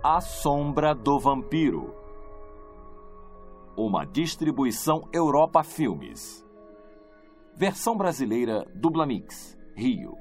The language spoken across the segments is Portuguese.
A Sombra do Vampiro. Uma distribuição Europa Filmes. Versão brasileira Dublamix, Rio.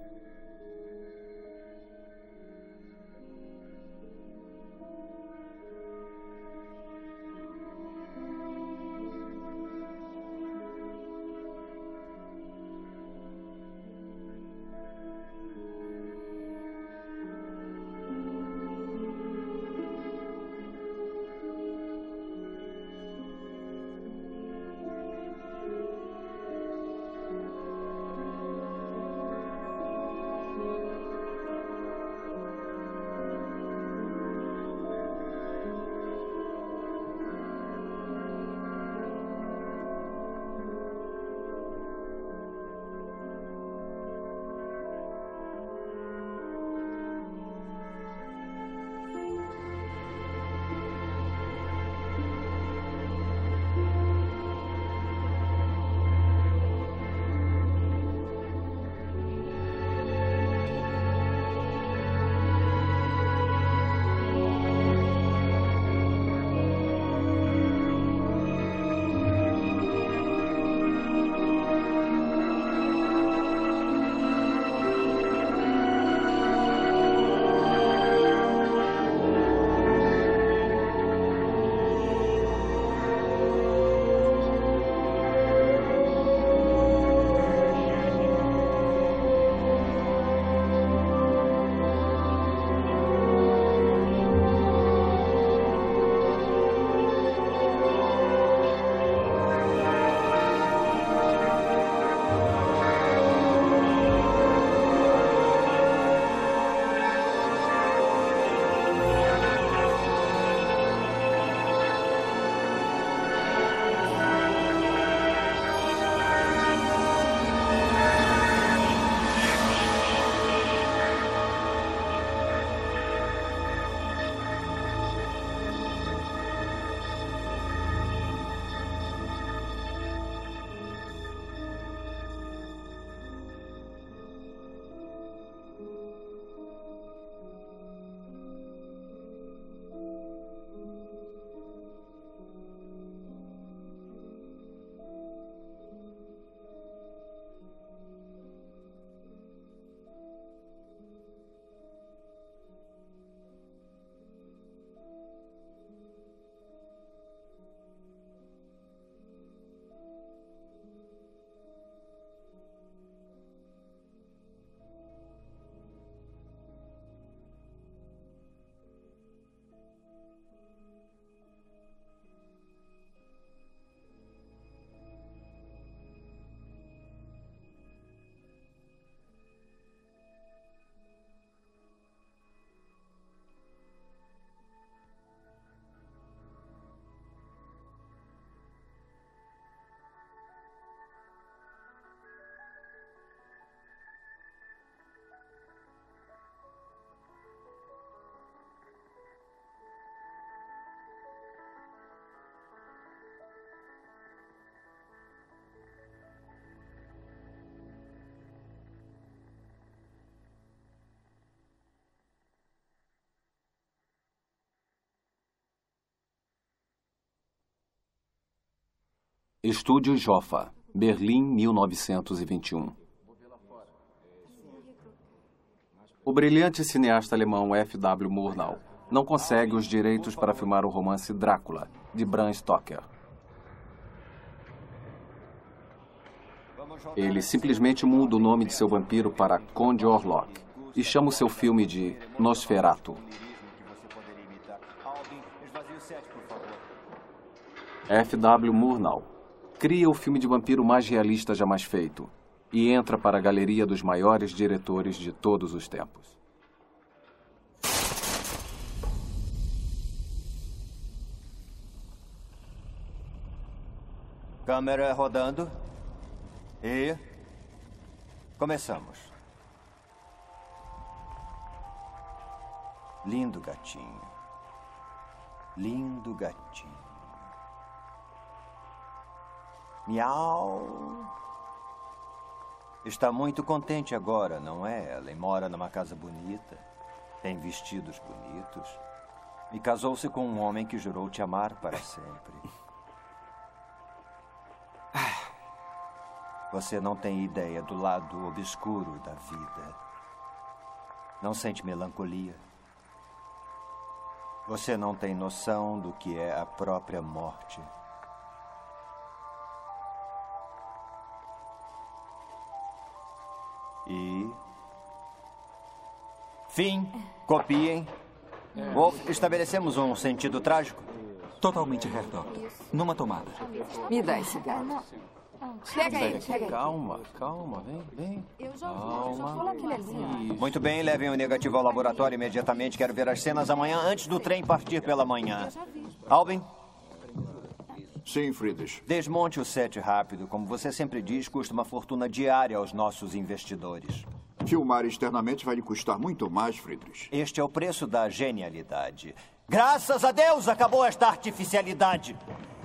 Estúdio Jofa, Berlim, 1921. O brilhante cineasta alemão F.W. Murnau não consegue os direitos para filmar o romance Drácula, de Bram Stoker. Ele simplesmente muda o nome de seu vampiro para Conde Orlok e chama o seu filme de Nosferatu. F.W. Murnau cria o filme de vampiro mais realista jamais feito e entra para a galeria dos maiores diretores de todos os tempos. Câmera rodando. E começamos. Lindo gatinho. Lindo gatinho. Miau. Está muito contente agora, não é? Ela mora numa casa bonita, tem vestidos bonitos. E casou-se com um homem que jurou te amar para sempre. Você não tem ideia do lado obscuro da vida. Não sente melancolia. Você não tem noção do que é a própria morte. E... fim. Copiem. Wolf, estabelecemos um sentido trágico? Totalmente, Herr Doctor. Numa tomada. Me dá esse cigarro. Pega aí, pega aí. Calma, calma, vem. Calma. Isso. Muito bem, levem o negativo ao laboratório imediatamente. Quero ver as cenas amanhã antes do trem partir pela manhã. Alvin? Sim, Friedrich. Desmonte o set rápido. Como você sempre diz, custa uma fortuna diária aos nossos investidores. Filmar externamente vai lhe custar muito mais, Friedrich. Este é o preço da genialidade. Graças a Deus acabou esta artificialidade.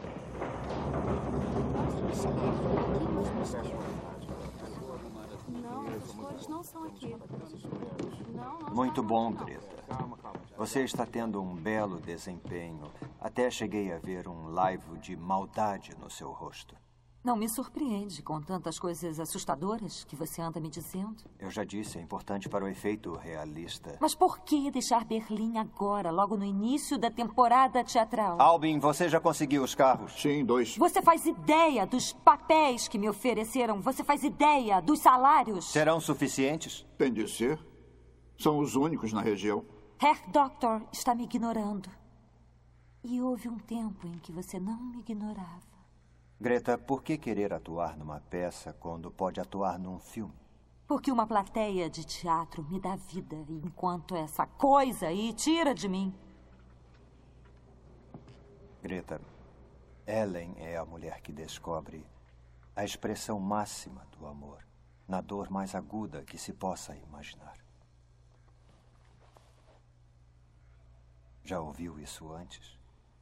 Não são aqui. Muito bom, Greta. Você está tendo um belo desempenho. Até cheguei a ver um laivo de maldade no seu rosto. Não me surpreende com tantas coisas assustadoras que você anda me dizendo. Eu já disse, é importante para o efeito realista. Mas por que deixar Berlim agora, logo no início da temporada teatral? Albin, você já conseguiu os carros? Sim, 2. Você faz ideia dos papéis que me ofereceram? Você faz ideia dos salários? Serão suficientes? Tem de ser. São os únicos na região. Herr Doctor está me ignorando. E houve um tempo em que você não me ignorava. Greta, por que querer atuar numa peça quando pode atuar num filme? Porque uma plateia de teatro me dá vida, enquanto essa coisa aí tira de mim. Greta, Ellen é a mulher que descobre a expressão máxima do amor, na dor mais aguda que se possa imaginar. Já ouviu isso antes?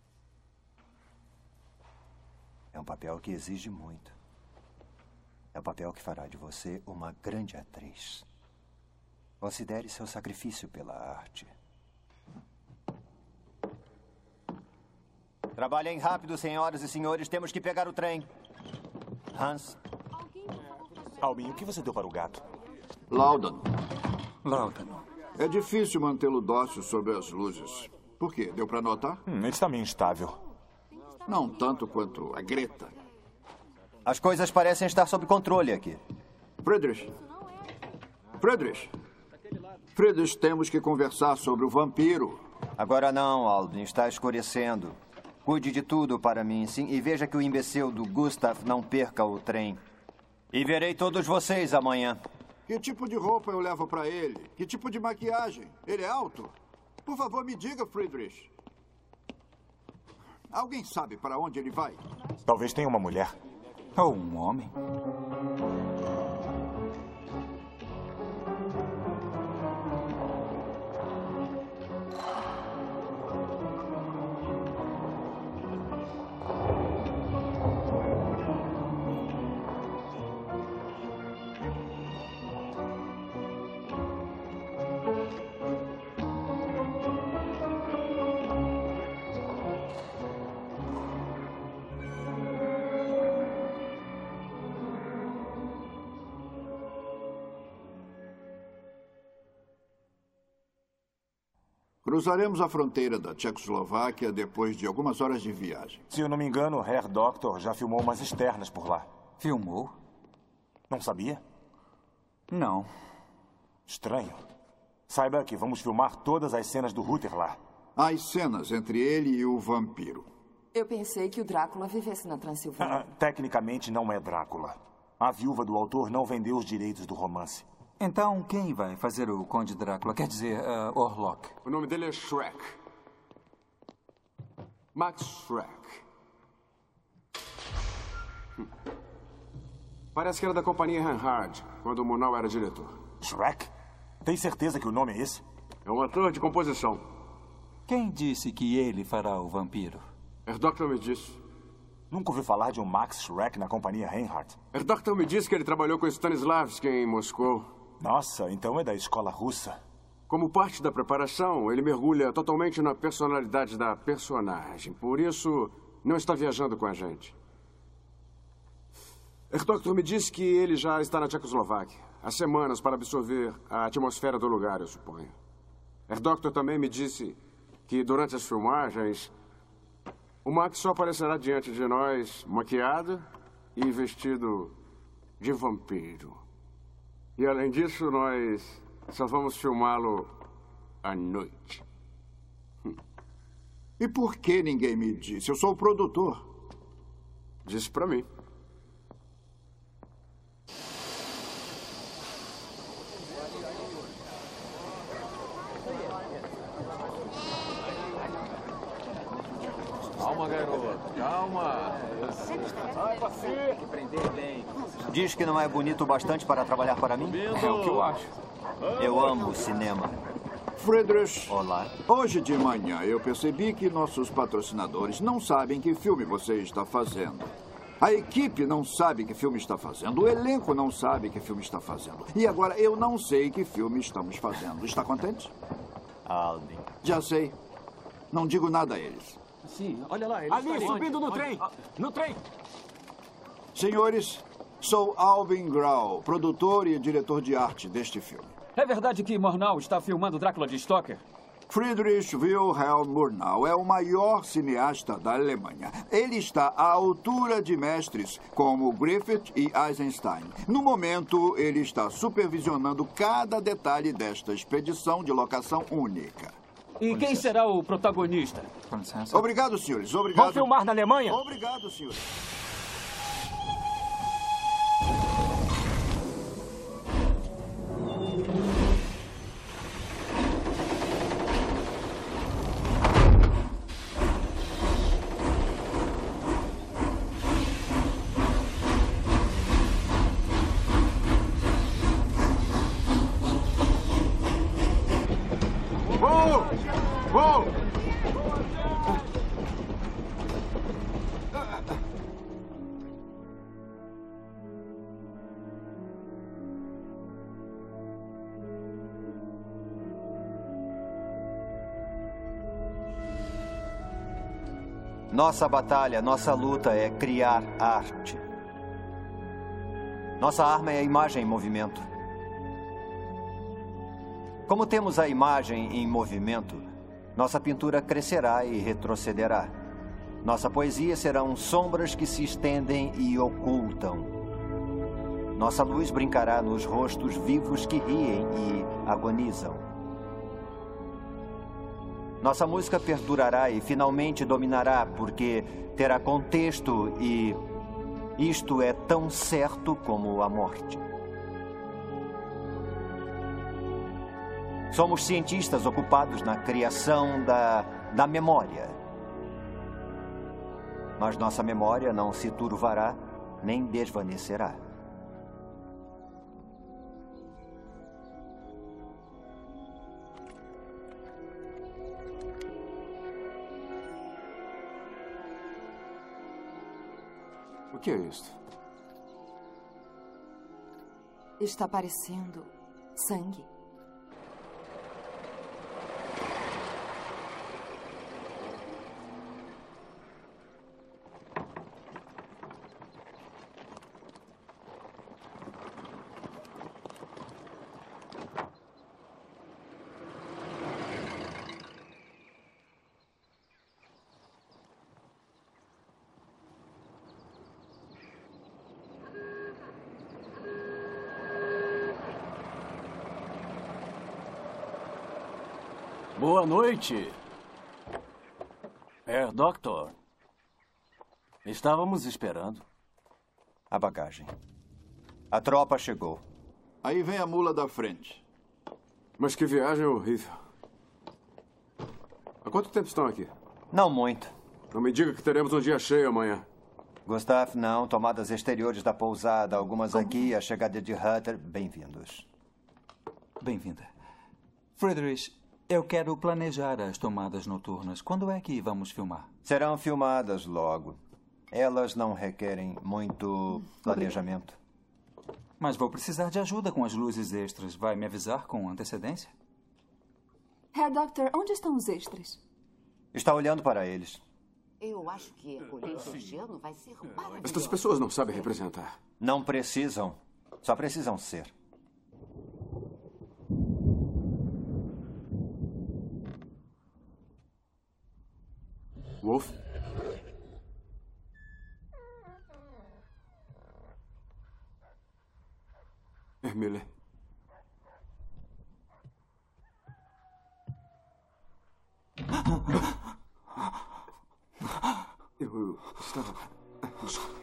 É um papel que exige muito. É um papel que fará de você uma grande atriz. Considere seu sacrifício pela arte. Trabalhem rápido, senhoras e senhores. Temos que pegar o trem. Hans. Albin, o que você deu para o gato? Laudanum. Laudanum. É difícil mantê-lo dócil sob as luzes. Por quê? Deu para notar? Ele está meio instável. Não tanto quanto a Greta. As coisas parecem estar sob controle aqui. Friedrich. Friedrich. Friedrich, temos que conversar sobre o vampiro. Agora não, Albin. Está escurecendo. Cuide de tudo para mim, sim. E veja que o imbecil do Gustav não perca o trem. E verei todos vocês amanhã. Que tipo de roupa eu levo para ele? Que tipo de maquiagem? Ele é alto? Por favor, me diga, Friedrich. Alguém sabe para onde ele vai? Talvez tenha uma mulher. Ou um homem. Cruzaremos a fronteira da Tchecoslováquia depois de algumas horas de viagem. Se eu não me engano, o Herr Doctor já filmou umas externas por lá. Filmou? Não sabia? Não. Estranho. Saiba que vamos filmar todas as cenas do Ruther lá. As cenas entre ele e o vampiro. Eu pensei que o Drácula vivesse na Transilvânia. Tecnicamente não é Drácula. A viúva do autor não vendeu os direitos do romance. Então, quem vai fazer o Conde Drácula? Quer dizer, Orlok. O nome dele é Shrek. Max Shrek. Parece que era da companhia Reinhardt, quando o Murnau era diretor. Shrek? Tem certeza que o nome é esse? É um ator de composição. Quem disse que ele fará o vampiro? Herr Doctor me disse. Nunca ouviu falar de um Max Shrek na companhia Reinhardt? Herr Doctor me disse que ele trabalhou com Stanislavski em Moscou. Nossa, então é da escola russa. Como parte da preparação, ele mergulha totalmente na personalidade da personagem. Por isso, não está viajando com a gente. Herr Doctor me disse que ele já está na Tchecoslováquia há semanas para absorver a atmosfera do lugar, eu suponho. Herr Doctor também me disse que durante as filmagens, o Max só aparecerá diante de nós maquiado e vestido de vampiro. E além disso, nós só vamos filmá-lo à noite. E por que ninguém me disse? Eu sou o produtor. Disse pra mim. Calma, garoto. Calma. Vai, parceiro. Prender bem. Diz que não é bonito o bastante para trabalhar para mim? É o que eu acho. Eu amo o cinema. Friedrich. Olá. Hoje de manhã eu percebi que nossos patrocinadores não sabem que filme você está fazendo. A equipe não sabe que filme está fazendo. O elenco não sabe que filme está fazendo. E agora eu não sei que filme estamos fazendo. Está contente? Albin. Já sei. Não digo nada a eles. Sim, olha lá. Ali, subindo no trem. No trem. Senhores, sou Albin Grau, produtor e diretor de arte deste filme. É verdade que Murnau está filmando Drácula de Stoker? Friedrich Wilhelm Murnau é o maior cineasta da Alemanha. Ele está à altura de mestres como Griffith e Eisenstein. No momento, ele está supervisionando cada detalhe desta expedição de locação única. E quem será o protagonista? Com licença. Obrigado, senhores. Obrigado. Vão filmar na Alemanha? Obrigado, senhores. Nossa batalha, nossa luta é criar arte. Nossa arma é a imagem em movimento. Como temos a imagem em movimento, nossa pintura crescerá e retrocederá. Nossa poesia serão sombras que se estendem e ocultam. Nossa luz brincará nos rostos vivos que riem e agonizam. Nossa música perdurará e finalmente dominará, porque terá contexto e isto é tão certo como a morte. Somos cientistas ocupados na criação da memória. Mas nossa memória não se turvará nem desvanecerá. O que é isto? Está parecendo sangue. Boa noite, Herr Doctor. Estávamos esperando. A bagagem. A tropa chegou. Aí vem a mula da frente. Mas que viagem horrível. Há quanto tempo estão aqui? Não muito. Não me diga que teremos um dia cheio amanhã. Gustav, não. Tomadas exteriores da pousada. Algumas aqui. A chegada de Hutter. Bem-vindos. Bem-vinda. Friedrich, eu quero planejar as tomadas noturnas. Quando é que vamos filmar? Serão filmadas logo. Elas não requerem muito planejamento. Mas vou precisar de ajuda com as luzes extras. Vai me avisar com antecedência? Herr Doctor, onde estão os extras? Está olhando para eles. Eu acho que colher esse ano vai ser maravilhoso. Estas pessoas não sabem representar. Não precisam. Só precisam ser. Wolf? Miller. Eu estava... Desculpe.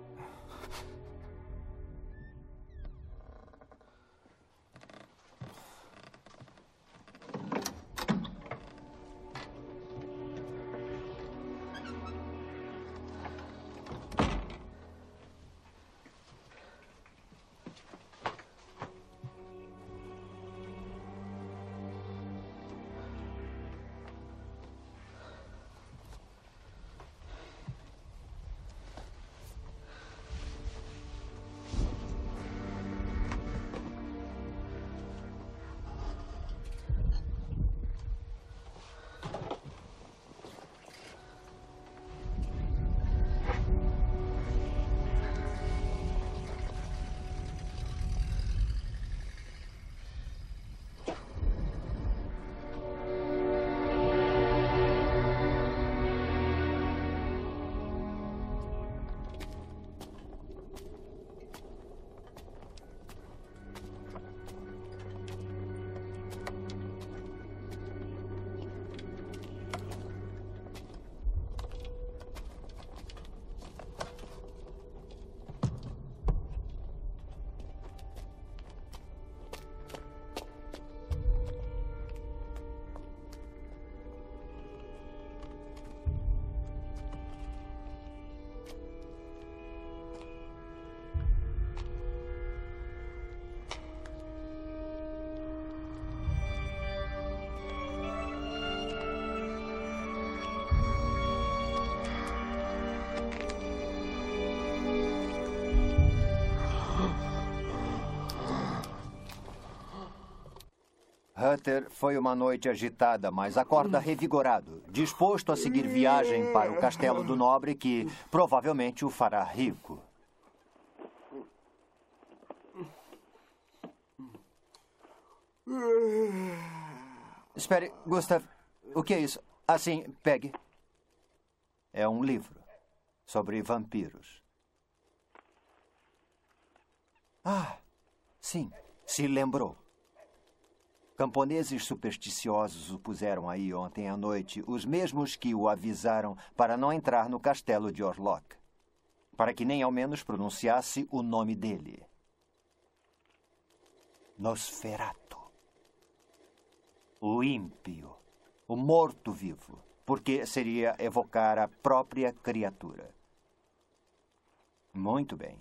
Hutter foi uma noite agitada, mas acorda revigorado, disposto a seguir viagem para o castelo do nobre que provavelmente o fará rico. Espere, Gustav, o que é isso? Assim, pegue. É um livro sobre vampiros. Ah, sim, se lembrou. Camponeses supersticiosos o puseram aí ontem à noite, os mesmos que o avisaram para não entrar no castelo de Orlok, para que nem ao menos pronunciasse o nome dele. Nosferatu. O ímpio, o morto-vivo, porque seria evocar a própria criatura. Muito bem.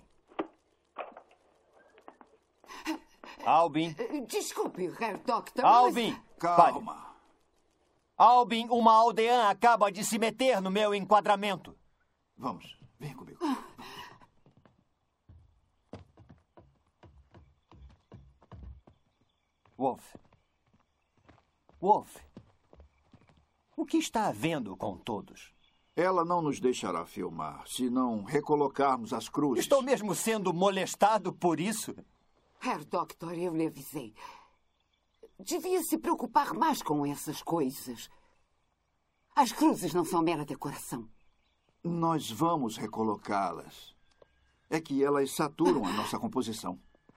Albin. Desculpe, Herr Doctor. Albin, mas... Calma. Pare. Albin, uma aldeã acaba de se meter no meu enquadramento. Vamos, vem comigo. Wolf. Wolf. O que está havendo com todos? Ela não nos deixará filmar se não recolocarmos as cruzes. Estou mesmo sendo molestado por isso? Herr Doctor, eu lhe avisei. Devia se preocupar mais com essas coisas. As cruzes não são mera decoração. Nós vamos recolocá-las. É que elas saturam a nossa composição.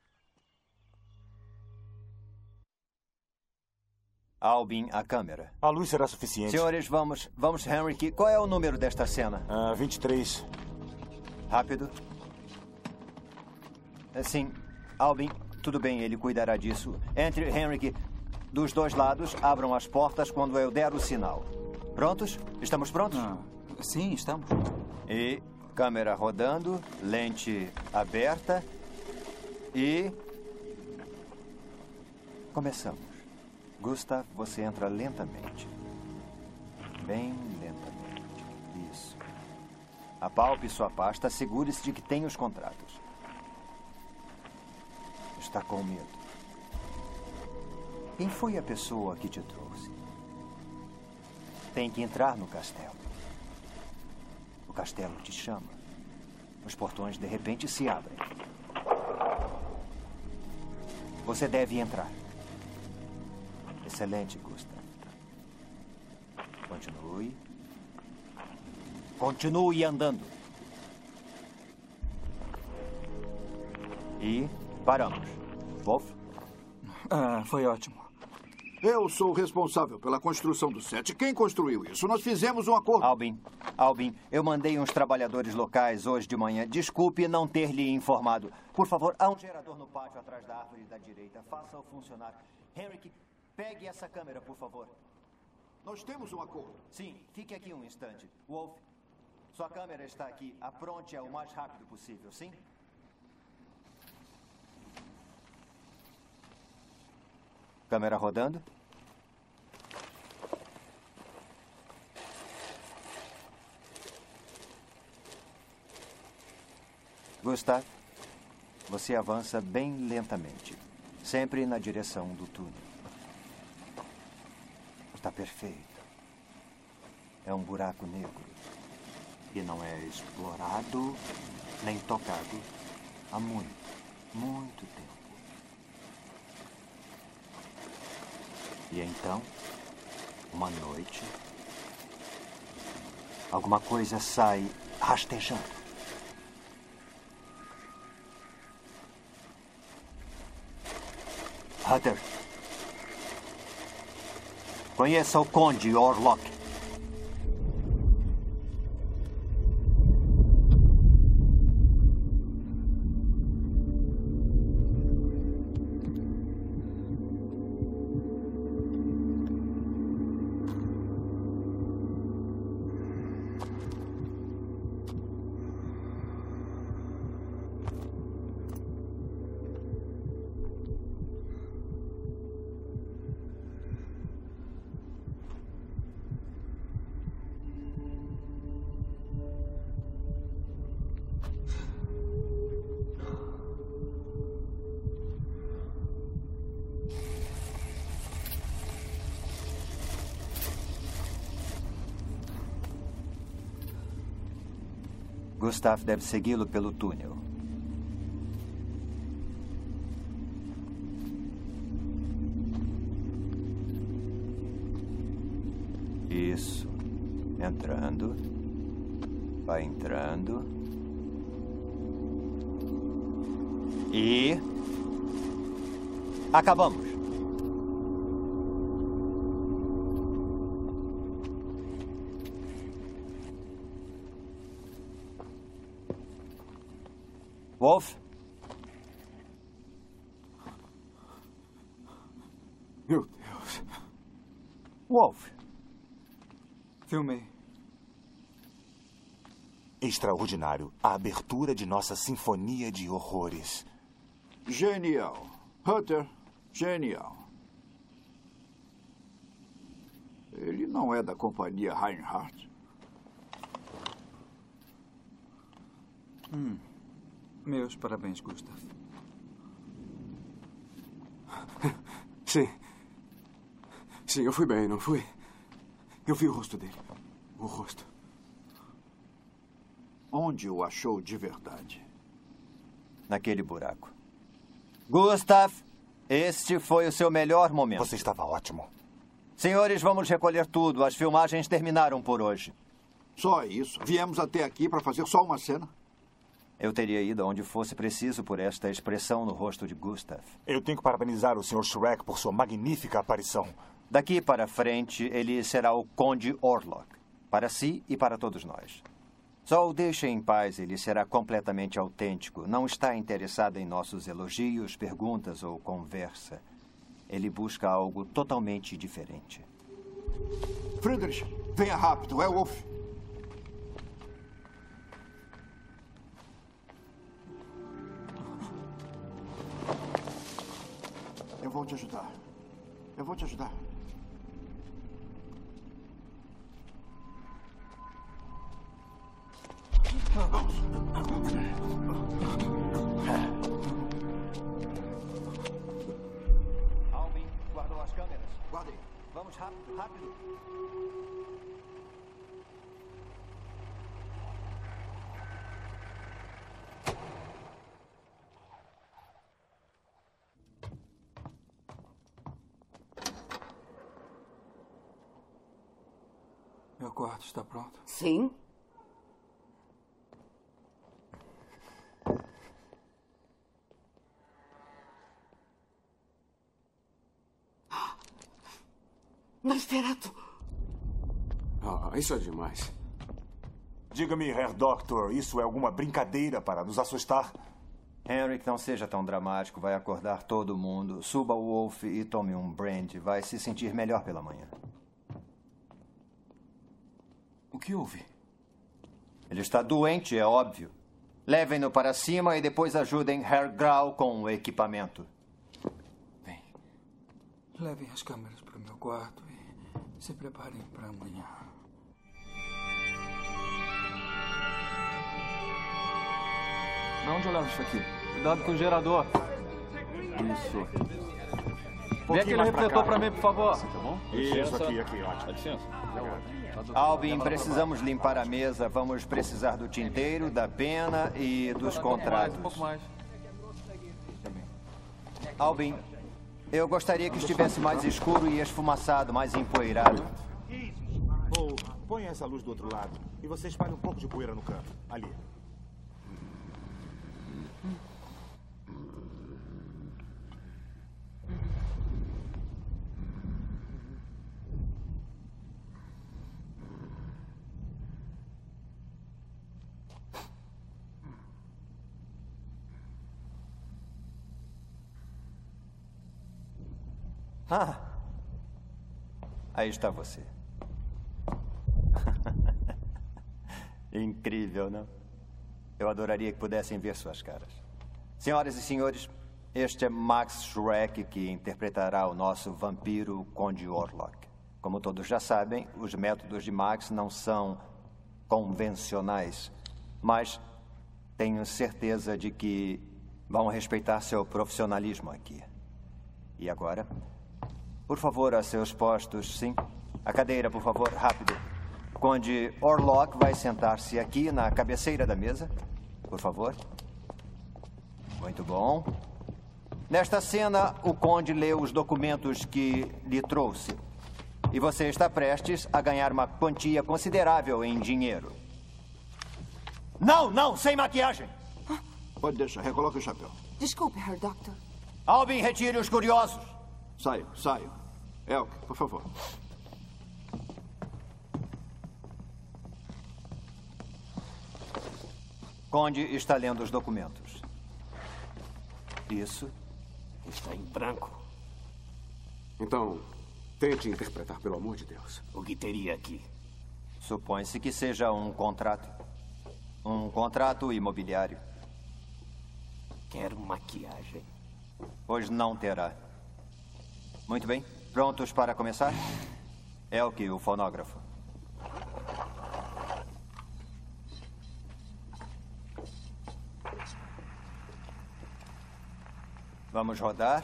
Albin, a câmera. A luz será suficiente. Senhores, vamos, Henrik. Qual é o número desta cena? 23. Rápido. Sim, Albin, tudo bem, ele cuidará disso. Entre, Henrik, dos dois lados, abram as portas quando eu der o sinal. Prontos? Estamos prontos? Sim, estamos. E câmera rodando, lente aberta e... Começamos. Gustav, você entra lentamente. Bem lentamente. Isso. Apalpe sua pasta, segure-se de que tem os contratos. Está com medo. Quem foi a pessoa que te trouxe? Tem que entrar no castelo. O castelo te chama. Os portões de repente se abrem. Você deve entrar. Excelente, Gustav. Continue. Continue andando. E paramos. Wolf? Foi ótimo. Eu sou o responsável pela construção do set. Quem construiu isso? Nós fizemos um acordo. Albin, eu mandei uns trabalhadores locais hoje de manhã. Desculpe não ter lhe informado. Por favor, há um gerador no pátio atrás da árvore da direita. Faça-o funcionar. Henrik, pegue essa câmera, por favor. Nós temos um acordo. Sim, fique aqui um instante. Wolf, sua câmera está aqui. Apronte-a o mais rápido possível, sim? Câmera rodando. Gustav, você avança bem lentamente, sempre na direção do túnel. Está perfeito. É um buraco negro e não é explorado nem tocado há muito tempo. E então, uma noite, alguma coisa sai rastejando. Hutter, conheça o Conde Orlok. Gustav deve segui-lo pelo túnel. Isso. Entrando. Vai entrando. E... acabamos. Wolf? Meu Deus. Wolf. Filmei. Extraordinário. A abertura de nossa sinfonia de horrores. Genial. Hutter, genial. Ele não é da companhia Reinhardt. Meus parabéns, Gustav. Sim. Sim, eu fui bem, não fui? Eu vi o rosto dele. O rosto. Onde o achou de verdade? Naquele buraco. Gustav, este foi o seu melhor momento. Você estava ótimo. Senhores, vamos recolher tudo. As filmagens terminaram por hoje. Só isso? Viemos até aqui para fazer só uma cena? Eu teria ido aonde fosse preciso por esta expressão no rosto de Gustav. Eu tenho que parabenizar o Sr. Shrek por sua magnífica aparição. Daqui para frente, ele será o Conde Orlok. Para si e para todos nós. Só o deixe em paz, ele será completamente autêntico. Não está interessado em nossos elogios, perguntas ou conversa. Ele busca algo totalmente diferente. Friedrich, venha rápido, é o Wolf. Eu vou te ajudar. Eu vou te ajudar. Vamos. Albin, guardou as câmeras? Guardei. Vamos rápido, rápido. Meu quarto está pronto? Sim. Nosferatu. Isso é demais. Diga-me, Herr Doctor, isso é alguma brincadeira para nos assustar? Henrik, não seja tão dramático. Vai acordar todo mundo. Suba o Wolf e tome um brandy. Vai se sentir melhor pela manhã. O que houve? Ele está doente, é óbvio. Levem-no para cima e depois ajudem Herr Grau com o equipamento. Bem, levem as câmeras para o meu quarto e se preparem para amanhã. Onde eu levo isso aqui? Cuidado com o gerador. Isso. Vê aquele refletor pra mim, por favor. Tá bom? Isso, aqui, ótimo. Dá licença. Albin, precisamos limpar a mesa. Vamos precisar do tinteiro, da pena e dos contratos. Um pouco mais. Albin, eu gostaria que estivesse mais escuro e esfumaçado, mais empoeirado. Ou ponha essa luz do outro lado e você espalha um pouco de poeira no canto. Ali. Ah, aí está você. Incrível, não? Eu adoraria que pudessem ver suas caras. Senhoras e senhores, este é Max Schreck, que interpretará o nosso vampiro Conde Orlok. Como todos já sabem, os métodos de Max não são convencionais, mas tenho certeza de que vão respeitar seu profissionalismo aqui. E agora, por favor, a seus postos, sim. A cadeira, por favor, rápido. Conde Orlok vai sentar-se aqui na cabeceira da mesa, por favor. Muito bom. Nesta cena, o Conde lê os documentos que lhe trouxe. E você está prestes a ganhar uma quantia considerável em dinheiro. Não, sem maquiagem. Pode deixar, recoloque o chapéu. Desculpe, Herr Doctor. Albin, retire os curiosos. Saiam. Elk, por favor. Conde está lendo os documentos. Isso. Está em branco. Então, tente interpretar, pelo amor de Deus. O que teria aqui? Supõe-se que seja um contrato. Um contrato imobiliário. Quero maquiagem. Pois não terá. Muito bem. Prontos para começar? Elke, o fonógrafo. Vamos rodar.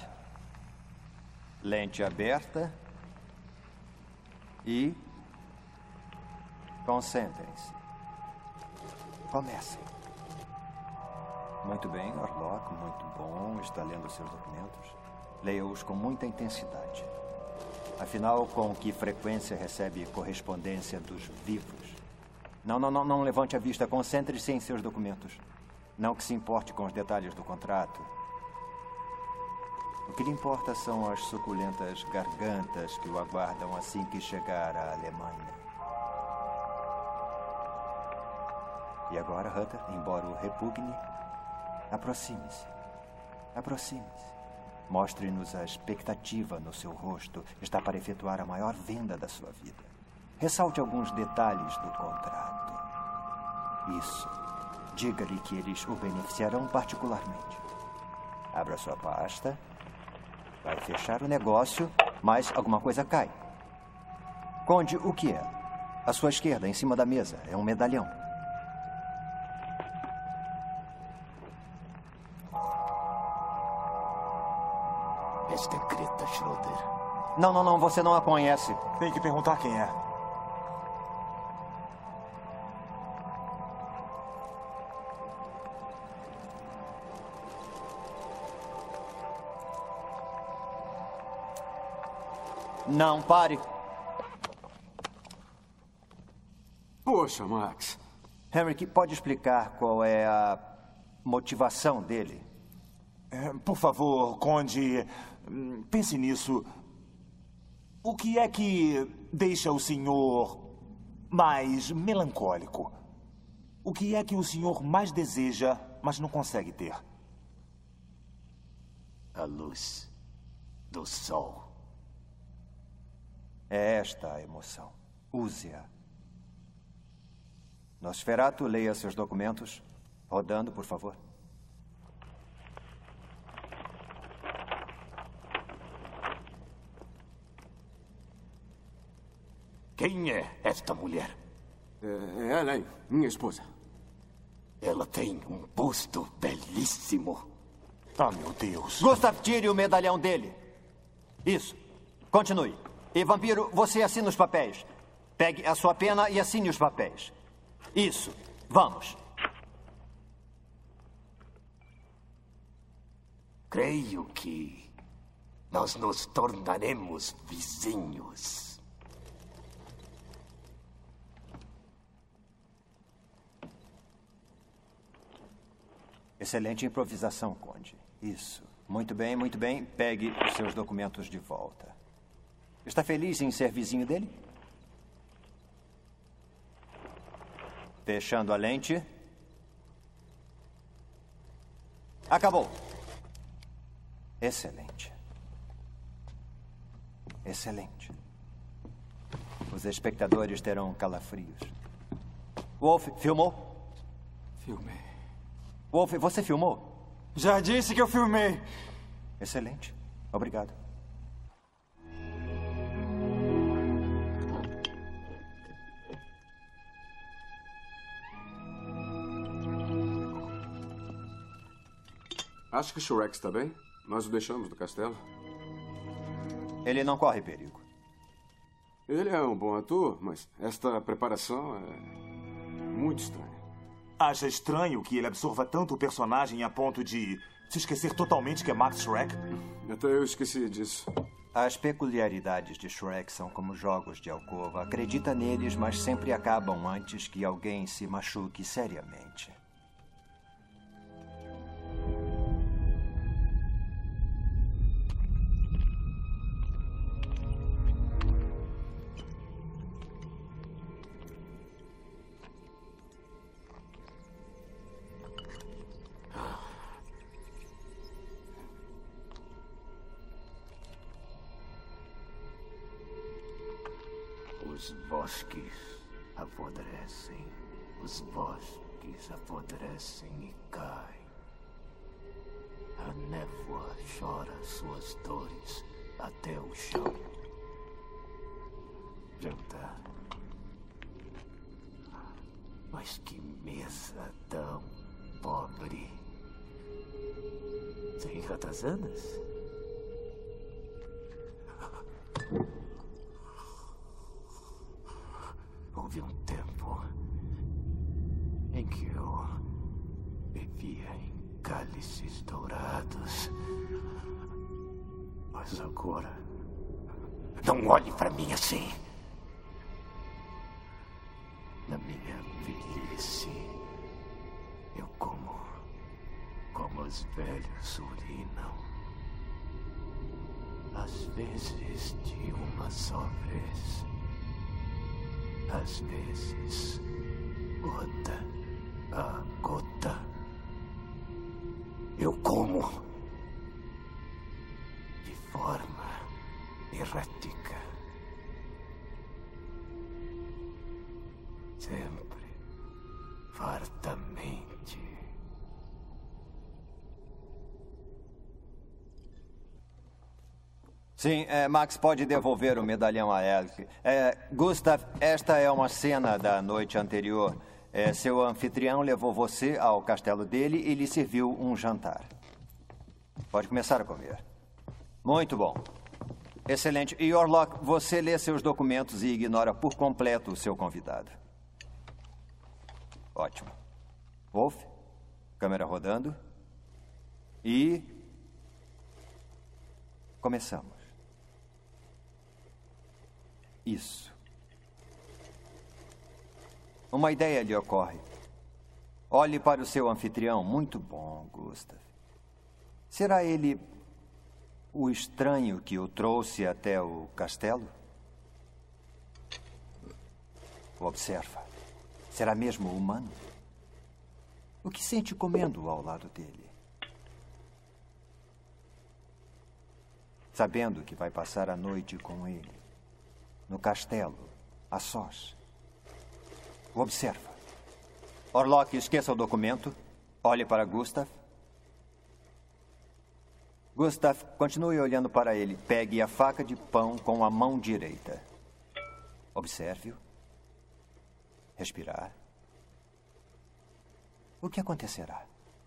Lente aberta. E concentrem-se. Comecem. Muito bem, Orlok, muito bom. Está lendo seus documentos. Leia-os com muita intensidade. Afinal, com que frequência recebe correspondência dos vivos? Não levante a vista. Concentre-se em seus documentos. Não que se importe com os detalhes do contrato. O que lhe importa são as suculentas gargantas que o aguardam assim que chegar à Alemanha. E agora, Hunter, embora o repugne, aproxime-se. Aproxime-se. Mostre-nos a expectativa no seu rosto. Está para efetuar a maior venda da sua vida. Ressalte alguns detalhes do contrato. Isso. Diga-lhe que eles o beneficiarão particularmente. Abra sua pasta. Vai fechar o negócio, mas alguma coisa cai. Conde, o que é? À sua esquerda, em cima da mesa, é um medalhão. Esta é Greta Schroeder. Não, você não a conhece. Tem que perguntar quem é. Não, pare. Poxa, Max. Henrik, pode explicar qual é a motivação dele? Por favor, Conde, pense nisso. O que é que deixa o senhor mais melancólico? O que é que o senhor mais deseja, mas não consegue ter? A luz do sol. É esta a emoção. Use-a. Nosferatu, leia seus documentos. Rodando, por favor. Quem é esta mulher? É Ellen, minha esposa. Ela tem um busto belíssimo. Ah, meu Deus. Gustav, tire o medalhão dele. Isso. Continue. E, vampiro, você assina os papéis. Pegue a sua pena e assine os papéis. Isso. Vamos. Creio que nós nos tornaremos vizinhos. Excelente improvisação, Conde. Isso. Muito bem, muito bem. Pegue os seus documentos de volta. Está feliz em ser vizinho dele? Fechando a lente. Acabou. Excelente. Excelente. Os espectadores terão calafrios. Wolf, filmou? Filmei. Wolf, você filmou? Já disse que eu filmei. Excelente. Obrigado. Acho que Shrek está bem. Nós o deixamos no castelo. Ele não corre perigo. Ele é um bom ator, mas esta preparação é muito estranha. Acha estranho que ele absorva tanto o personagem a ponto de se esquecer totalmente que é Max Shrek? Até eu esqueci disso. As peculiaridades de Shrek são como jogos de alcova. Acredita neles, mas sempre acabam antes que alguém se machuque seriamente. Os bosques apodrecem, os bosques apodrecem e caem. A névoa chora suas dores até o chão. Jantar. Mas que mesa tão pobre. Sem ratazanas? Houve um tempo em que eu bebia em cálices dourados. Mas agora, não olhe para mim assim. Na minha velhice, eu como os velhos urinam. Às vezes de uma só vez. Às vezes, gota a gota. Eu como de forma errática. Sempre, fartamente. Sim, Max pode devolver o medalhão a Eric. Gustav, esta é uma cena da noite anterior. Seu anfitrião levou você ao castelo dele e lhe serviu um jantar. Pode começar a comer. Muito bom. Excelente. E Orlok, você lê seus documentos e ignora por completo o seu convidado. Ótimo. Wolf, câmera rodando. E começamos. Isso. Uma ideia lhe ocorre. Olhe para o seu anfitrião. Muito bom, Gustav. Será ele o estranho que o trouxe até o castelo? Observa. Será mesmo humano? O que sente comendo ao lado dele? Sabendo que vai passar a noite com ele, no castelo, a sós. Observa. Orlok, esqueça o documento. Olhe para Gustav. Gustav, continue olhando para ele. Pegue a faca de pão com a mão direita. Observe-o. Respirar. O que acontecerá?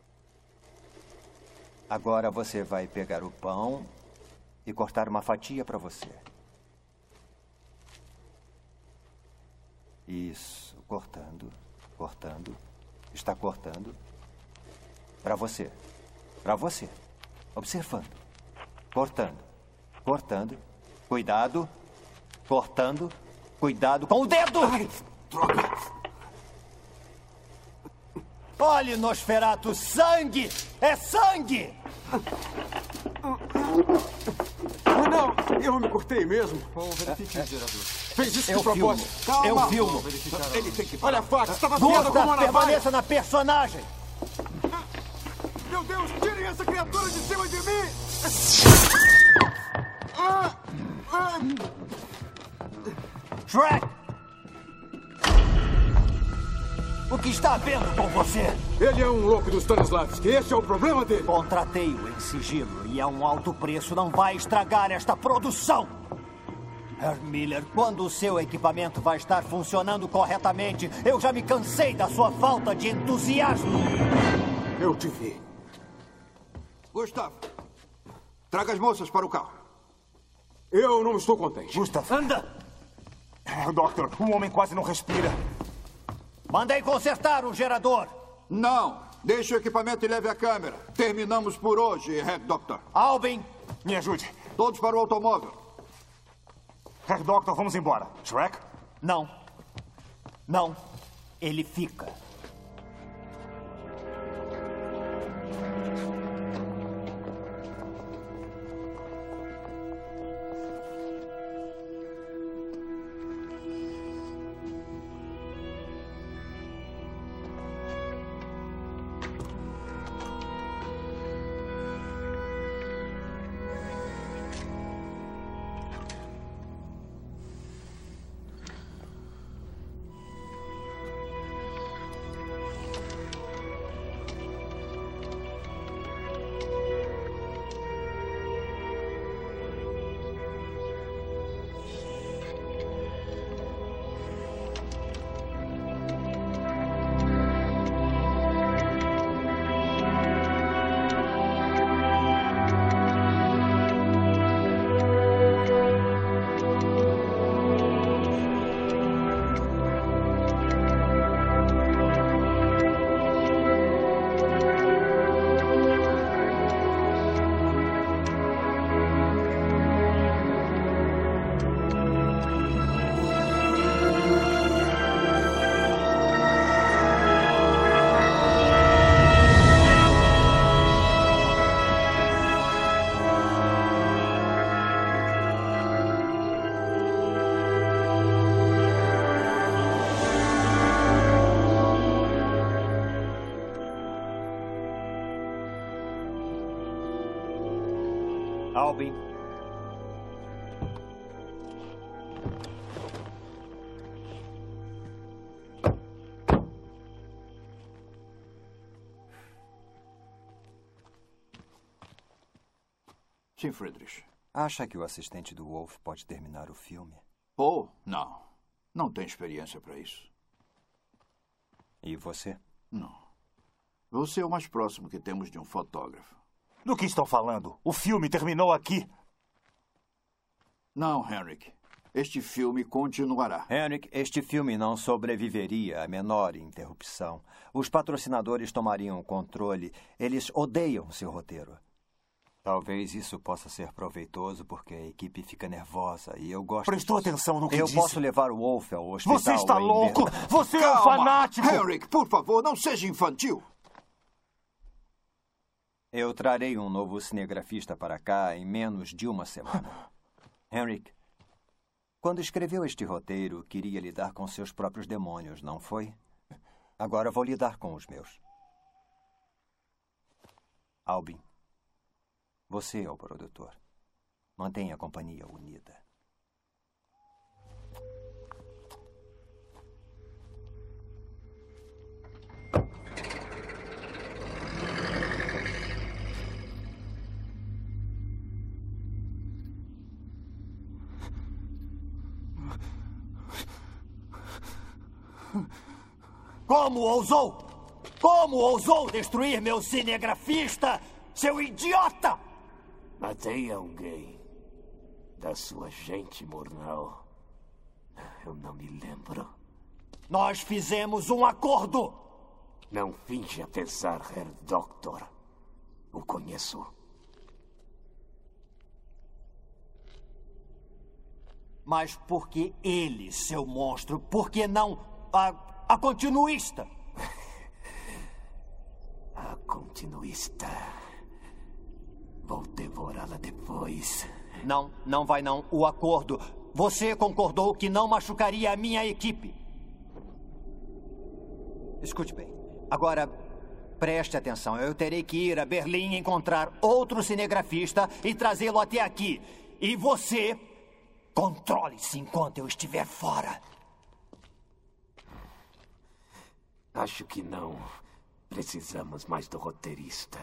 Agora você vai pegar o pão e cortar uma fatia para você. Isso. Cortando. Cortando. Está cortando. Para você. Para você. Observando. Cortando. Cortando. Cuidado. Cortando. Cuidado com o dedo! Ai, droga! Olhe, Nosferatu, sangue! É sangue! Não, eu me cortei mesmo. Verifique o gerador. Fez isso de propósito. Calma. Eu filmo. Ele tem que... Olha a faca, estava afiada como uma navalha. Permaneça na personagem. Meu Deus, tirem essa criatura de cima de mim! Shrek! O que está havendo com você? Ele é um louco dos Stanislavski. Esse é o problema dele. Contratei-o em sigilo e a um alto preço não vai estragar esta produção. Herr Miller, quando o seu equipamento vai estar funcionando corretamente? Eu já me cansei da sua falta de entusiasmo. Eu te vi. Gustavo, traga as moças para o carro. Eu não estou contente. Gustav. Anda! Doctor, o homem quase não respira. Mandei consertar o gerador. Não. Deixe o equipamento e leve a câmera. Terminamos por hoje, Herr Doctor. Albin. Me ajude. Todos para o automóvel. Herr Doctor, vamos embora. Shrek? Não. Não. Ele fica. Albin. Sim, Friedrich. Acha que o assistente do Wolf pode terminar o filme? Oh, não. Não tem experiência para isso. E você? Não. Você é o mais próximo que temos de um fotógrafo. Do que estão falando? O filme terminou aqui. Não, Henrik. Este filme continuará. Henrik, este filme não sobreviveria a menor interrupção. Os patrocinadores tomariam o controle. Eles odeiam seu roteiro. Talvez isso possa ser proveitoso porque a equipe fica nervosa e eu gosto Prestou disso. atenção no que Eu disse? posso levar o Wolf ao hospital. Você está em louco? Berlim. Você é um Calma. fanático! Henrik, por favor, não seja infantil. Eu trarei um novo cinegrafista para cá em menos de uma semana. Henrik, quando escreveu este roteiro, queria lidar com seus próprios demônios, não foi? Agora vou lidar com os meus. Albin, você é o produtor. Mantenha a companhia unida. Como ousou? Como ousou destruir meu cinegrafista, seu idiota? Matei alguém da sua gente, Murnau. Eu não me lembro. Nós fizemos um acordo. Não finja pensar, Herr Doctor. O conheço. Mas por que ele, seu monstro? Por que não a continuista? A continuista. Vou devorá-la depois. Não, não vai não. O acordo. Você concordou que não machucaria a minha equipe. Escute bem. Agora, preste atenção. Eu terei que ir a Berlim encontrar outro cinegrafista e trazê-lo até aqui. E você, controle-se enquanto eu estiver fora. Acho que não precisamos mais do roteirista.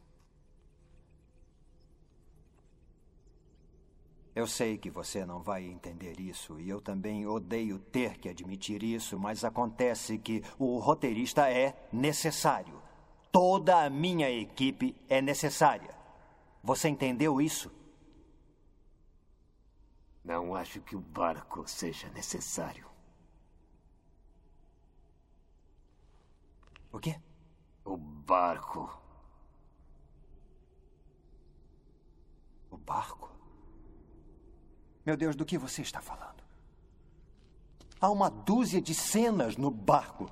Eu sei que você não vai entender isso e eu também odeio ter que admitir isso, mas acontece que o roteirista é necessário. Toda a minha equipe é necessária. Você entendeu isso? Não acho que o barco seja necessário. O quê? O barco. O barco? Meu Deus, do que você está falando? Há uma dúzia de cenas no barco.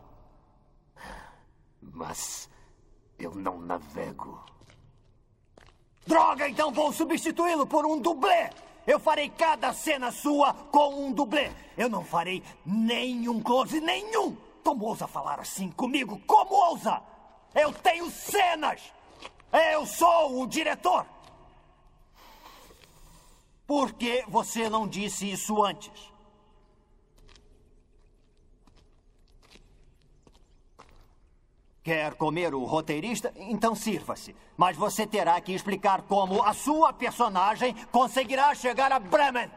Mas eu não navego. Droga, então vou substituí-lo por um dublê. Eu farei cada cena sua com um dublê. Eu não farei nenhum close, nenhum. Como ousa falar assim comigo? Como ousa? Eu tenho cenas. Eu sou o diretor. Por que você não disse isso antes? Quer comer o roteirista? Então sirva-se. Mas você terá que explicar como a sua personagem conseguirá chegar a Bremen.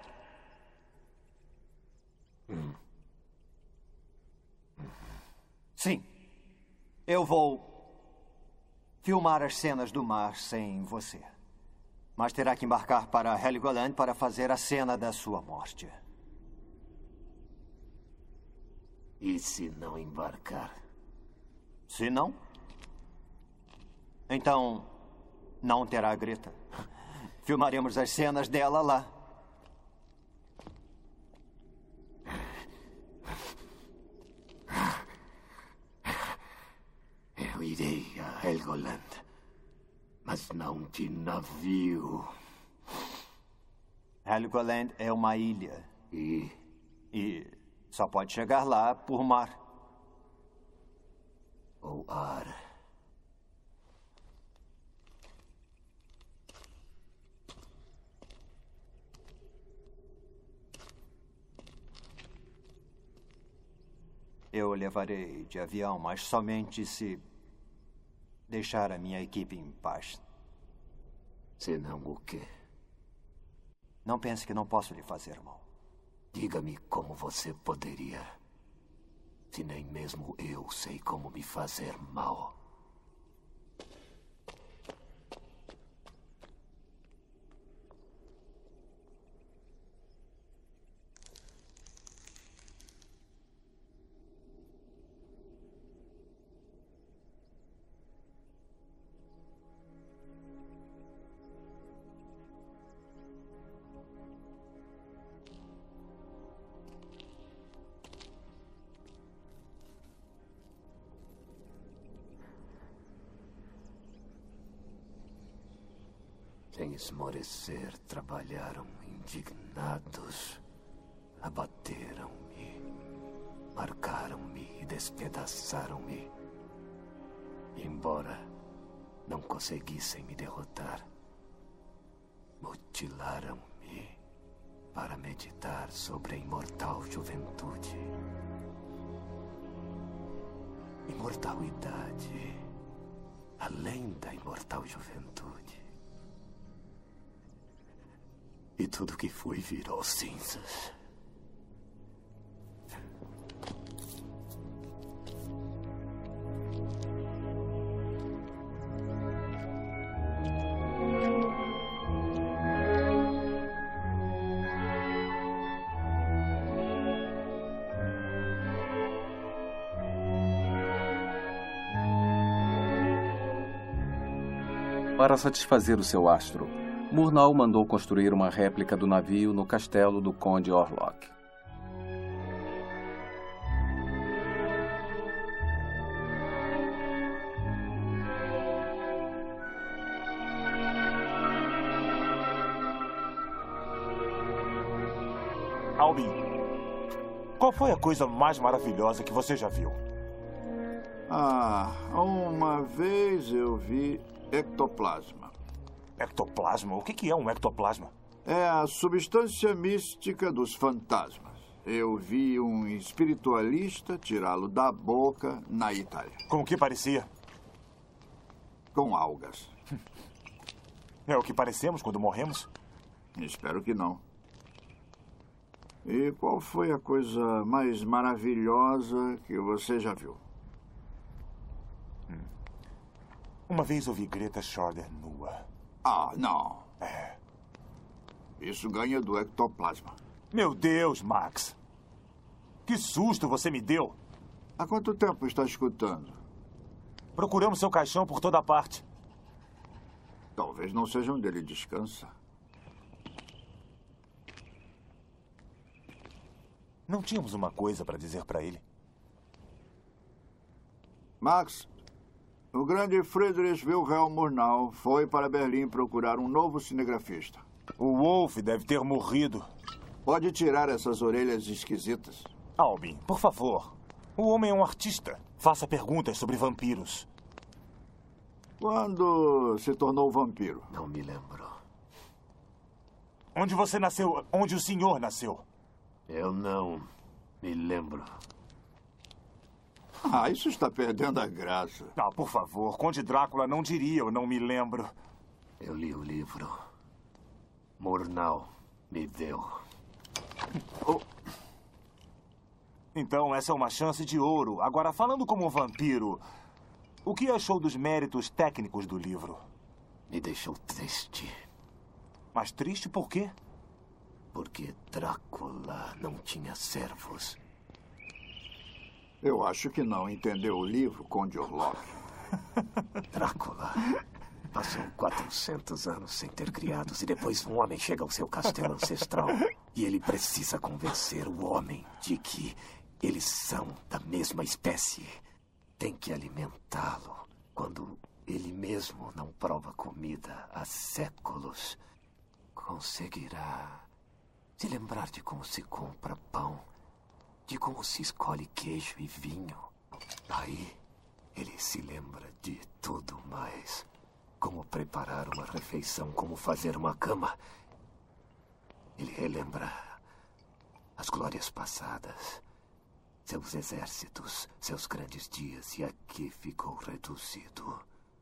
Sim. Eu vou filmar as cenas do mar sem você. Mas terá que embarcar para Heligoland para fazer a cena da sua morte. E se não embarcar? Se não? Então, não terá Greta. Filmaremos as cenas dela lá. Eu irei a Helgoland, mas não de navio. Heligoland é uma ilha. E só pode chegar lá por mar. Ou ar. Eu o levarei de avião, mas somente se deixar a minha equipe em paz. Senão o quê? Não pense que não posso lhe fazer mal. Diga-me como você poderia. Se nem mesmo eu sei como me fazer mal. Sem esmorecer, trabalharam indignados. Abateram-me, marcaram-me e despedaçaram-me. Embora não conseguissem me derrotar, mutilaram-me para meditar sobre a imortal juventude. Imortalidade, além da imortal juventude. E tudo que fui virou cinzas. Para satisfazer o seu astro, Murnau mandou construir uma réplica do navio no castelo do Conde Orlok. Albin, qual foi a coisa mais maravilhosa que você já viu? Uma vez eu vi ectoplasma. Ectoplasma? O que é um ectoplasma? É a substância mística dos fantasmas. Eu vi um espiritualista tirá-lo da boca na Itália. Com o que parecia? Com algas. É o que parecemos quando morremos? Espero que não. E qual foi a coisa mais maravilhosa que você já viu? Uma vez eu vi Greta Schroeder nua. Não. Isso ganha do ectoplasma. Meu Deus, Max. Que susto você me deu. Há quanto tempo está escutando? Procuramos seu caixão por toda parte. Talvez não seja onde ele descansa. Não tínhamos uma coisa para dizer para ele? Max, o grande Friedrich Wilhelm Murnau foi para Berlim procurar um novo cinegrafista. O Wolf deve ter morrido. Pode tirar essas orelhas esquisitas. Albin, por favor. O homem é um artista. Faça perguntas sobre vampiros. Quando se tornou vampiro? Não me lembro. Onde você nasceu? Onde o senhor nasceu? Eu não me lembro. Isso está perdendo a graça. Por favor, Conde Drácula não diria eu não me lembro. Eu li o livro. Murnau me deu. Então, essa é uma chance de ouro. Agora, falando como um vampiro, o que achou dos méritos técnicos do livro? Me deixou triste. Mas triste por quê? Porque Drácula não tinha servos. Eu acho que não entendeu o livro, Conde Orlok. Drácula passou 400 anos sem ter criados e depois um homem chega ao seu castelo ancestral e ele precisa convencer o homem de que eles são da mesma espécie. Tem que alimentá-lo quando ele mesmo não prova comida há séculos. Conseguirá se lembrar de como se compra pão, de como se escolhe queijo e vinho. Aí, ele se lembra de tudo mais. Como preparar uma refeição, como fazer uma cama. Ele relembra as glórias passadas, seus exércitos, seus grandes dias, e aqui ficou reduzido.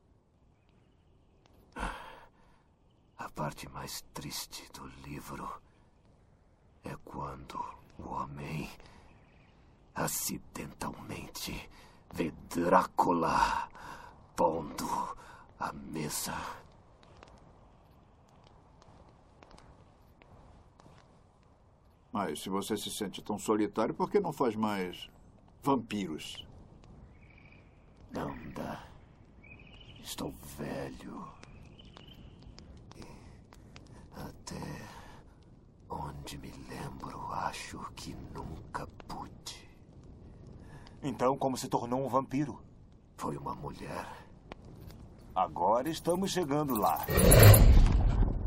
A parte mais triste do livro é quando o homem acidentalmente vê Drácula pondo a mesa. Mas se você se sente tão solitário, por que não faz mais vampiros? Não dá. Estou velho. Até onde me lembro, acho que nunca pude. Então, como se tornou um vampiro? Foi uma mulher. Agora estamos chegando lá.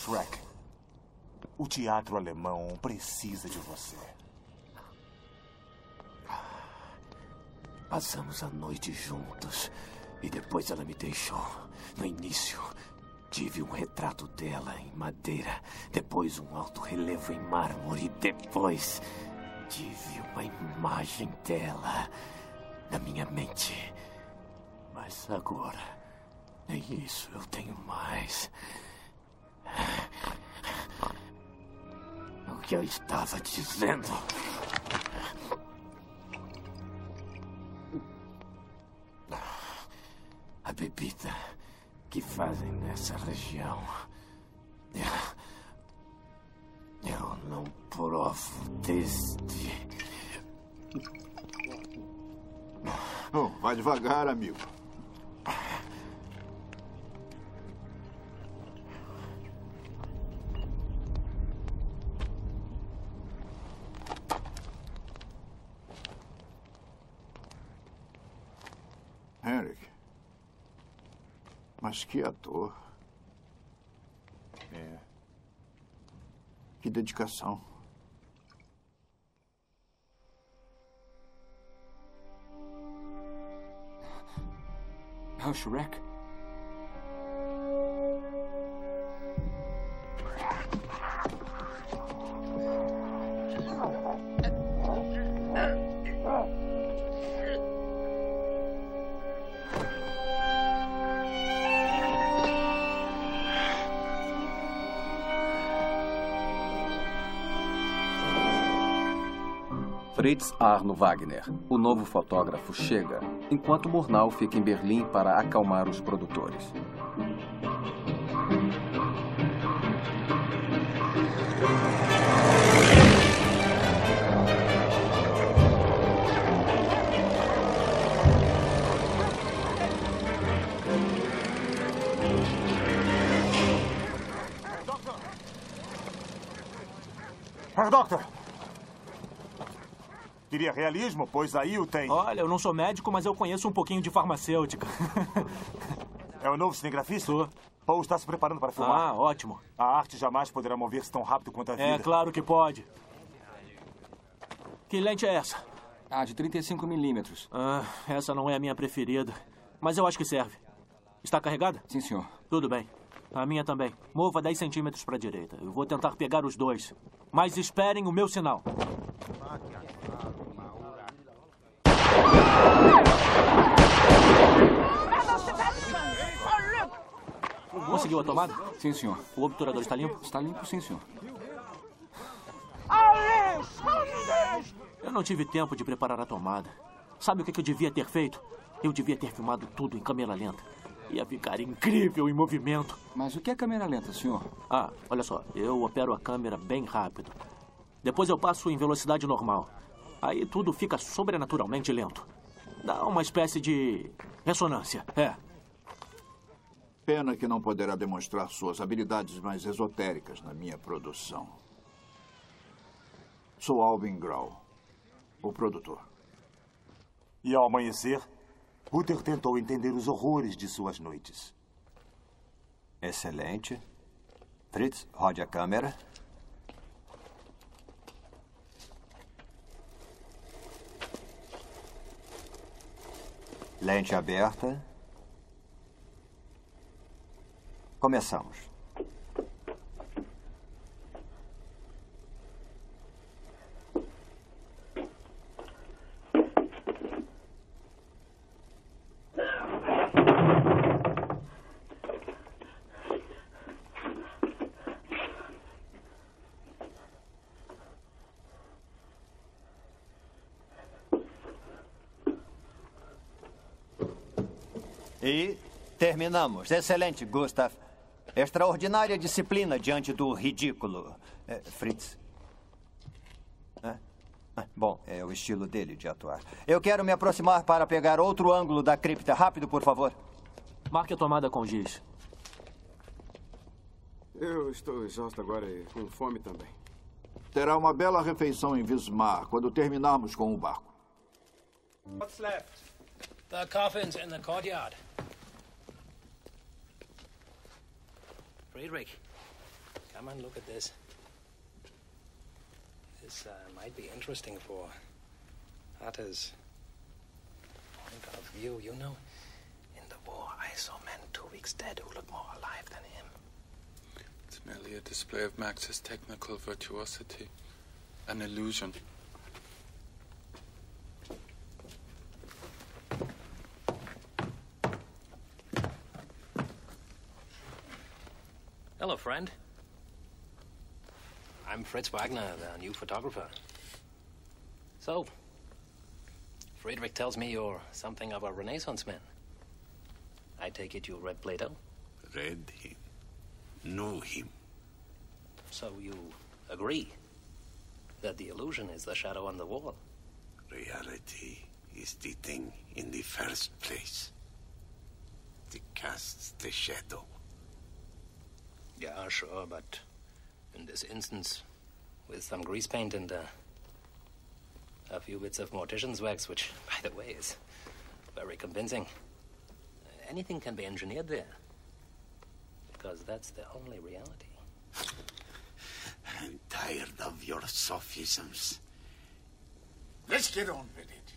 Shrek, o teatro alemão precisa de você. Passamos a noite juntos e depois ela me deixou. No início, tive um retrato dela em madeira, depois um alto relevo em mármore, depois tive uma imagem dela na minha mente. Mas agora, nem isso eu tenho mais. O que eu estava dizendo? A bebida que fazem nessa região. Eu não provo desde... Oh, vai devagar, amigo. Henrik. Mas que ator. É. Que dedicação. É o Shrek? Fritz Arno Wagner, o novo fotógrafo, chega, enquanto Murnau fica em Berlim para acalmar os produtores. Herr Doctor! Queria realismo? Pois aí o tem. Olha, eu não sou médico, mas eu conheço um pouquinho de farmacêutica. É o novo cinegrafista? Paul está se preparando para filmar. Ah, ótimo. A arte jamais poderá mover-se tão rápido quanto a vida. É claro que pode. Que lente é essa? Ah, de 35 milímetros. Ah, essa não é a minha preferida. Mas eu acho que serve. Está carregada? Sim, senhor. Tudo bem. A minha também. Mova 10 centímetros para a direita. Eu vou tentar pegar os dois. Mas esperem o meu sinal. Conseguiu a tomada? Sim, senhor. O obturador está limpo? Está limpo, sim, senhor. Eu não tive tempo de preparar a tomada. Sabe o que eu devia ter feito? Eu devia ter filmado tudo em câmera lenta. Ia ficar incrível em movimento. Mas o que é câmera lenta, senhor? Ah, olha só. Eu opero a câmera bem rápido. Depois eu passo em velocidade normal. Aí tudo fica sobrenaturalmente lento. Dá uma espécie de ressonância. É. Pena que não poderá demonstrar suas habilidades mais esotéricas na minha produção. Sou Alvin Grau, o produtor. E ao amanhecer, Ruther tentou entender os horrores de suas noites. Excelente. Fritz, rode a câmera. Lente aberta. Começamos. E terminamos. Excelente, Gustav. Extraordinária disciplina diante do ridículo. Fritz. Bom, é o estilo dele de atuar. Eu quero me aproximar para pegar outro ângulo da cripta. Rápido, por favor. Marque a tomada com giz. Eu estou exausto agora e com fome também. Terá uma bela refeição em Wismar quando terminarmos com o barco. What's left? The coffins in the courtyard. Friedrich, Come and look at this. This might be interesting for Hatter's point of view. You know, in the war, I saw men 2 weeks dead who looked more alive than him. It's merely a display of Max's technical virtuosity. An illusion. Hello, friend. I'm Fritz Wagner, the new photographer. So, Friedrich tells me you're something of a Renaissance man. I take it you read Plato? Read him. Knew him. So you agree that the illusion is the shadow on the wall? Reality is the thing in the first place. It casts the shadow. Yeah, sure, but in this instance, with some grease paint and a few bits of mortician's wax, which, by the way, is very convincing, anything can be engineered there. Because that's the only reality. I'm tired of your sophisms. Let's get on with it.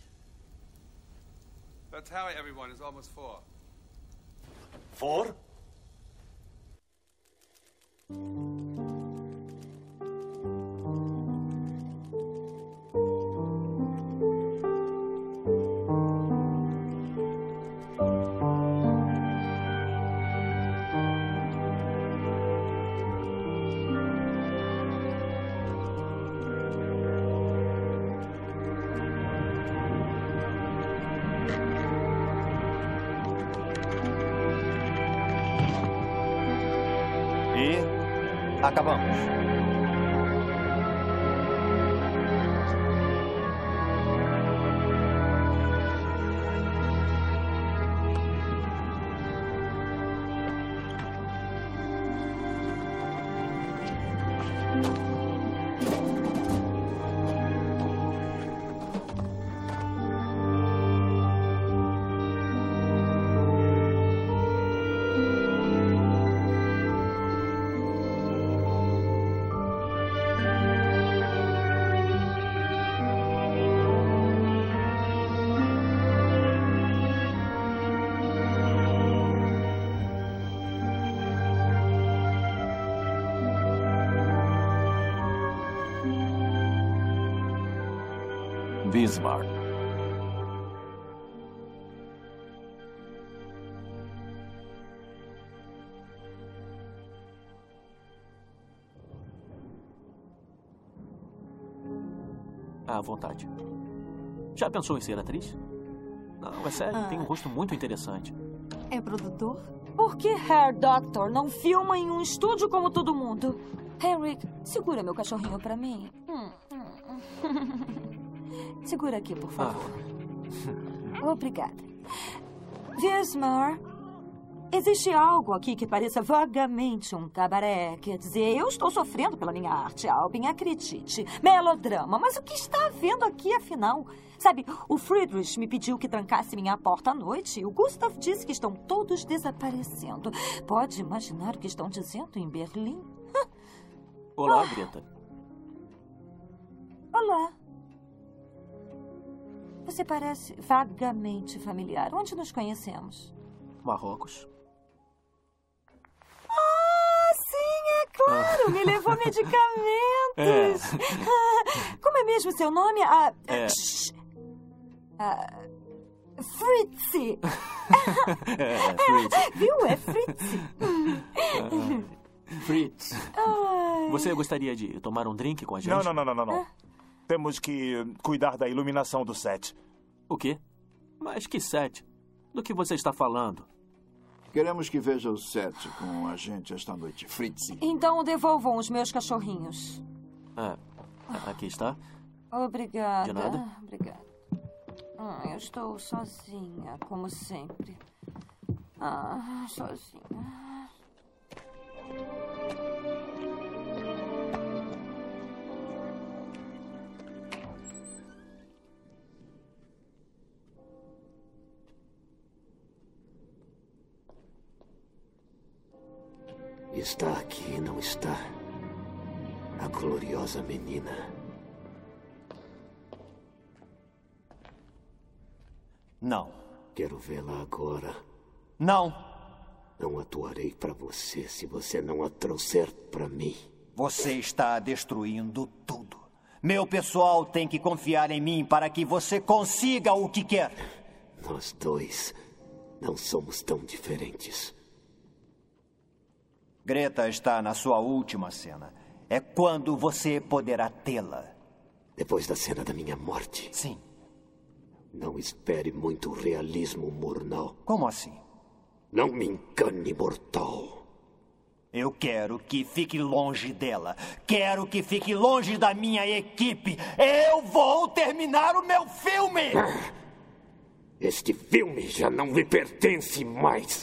But hurry, everyone. It's almost 4. 4? Acabamos. Bismarck. À vontade. Já pensou em ser atriz? Não, é sério, tem um rosto muito interessante. É produtor? Por que Herr Doctor não filma em um estúdio como todo mundo? Henrik, segura meu cachorrinho pra mim. Segura aqui, por favor. Obrigada. Wismar, existe algo aqui que pareça vagamente um cabaré. Quer dizer, eu estou sofrendo pela minha arte, Albin, acredite. Melodrama. Mas o que está havendo aqui, afinal? Sabe, o Friedrich me pediu que trancasse minha porta à noite e o Gustav disse que estão todos desaparecendo. Pode imaginar o que estão dizendo em Berlim? Olá, Greta. Olá. Você parece vagamente familiar. Onde nos conhecemos? Marrocos. Ah, sim, é claro. Me levou medicamentos. Como é mesmo seu nome? Fritzi. Fritz. Viu? É Fritzi. Fritz. Você gostaria de tomar um drink com a gente? Não. Temos que cuidar da iluminação do set. O quê? Mas que set? Do que você está falando? Queremos que veja o set com a gente esta noite, Fritz. Então devolvam os meus cachorrinhos. Aqui está. Obrigada. De nada. Obrigada. Eu estou sozinha, como sempre. Sozinha. Está aqui, não está? gloriosa menina. Não. Quero vê-la agora. Não. Não atuarei para você se você não a trouxer para mim. Você está destruindo tudo. Meu pessoal tem que confiar em mim para que você consiga o que quer. Nós dois não somos tão diferentes. Greta está na sua última cena. É quando você poderá tê-la. Depois da cena da minha morte? Sim. Não espere muito realismo, Murnau. Como assim? Não me engane, mortal. Eu quero que fique longe dela. Quero que fique longe da minha equipe. Eu vou terminar o meu filme! Este filme já não me pertence mais.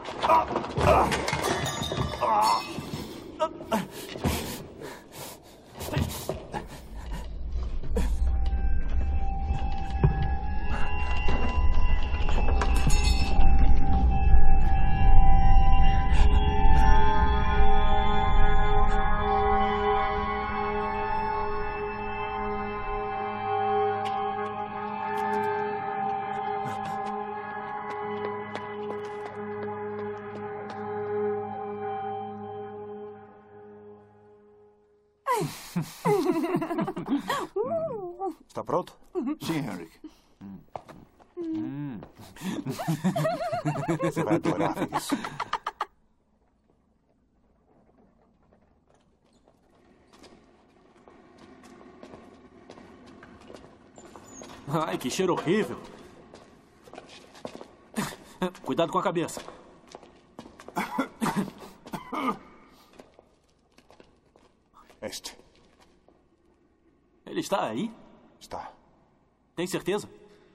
Está pronto? Sim, Henrik. Você vai adorar ver isso. Ai, que cheiro horrível. Cuidado com a cabeça. Este. Ele está aí? Está. Tem certeza?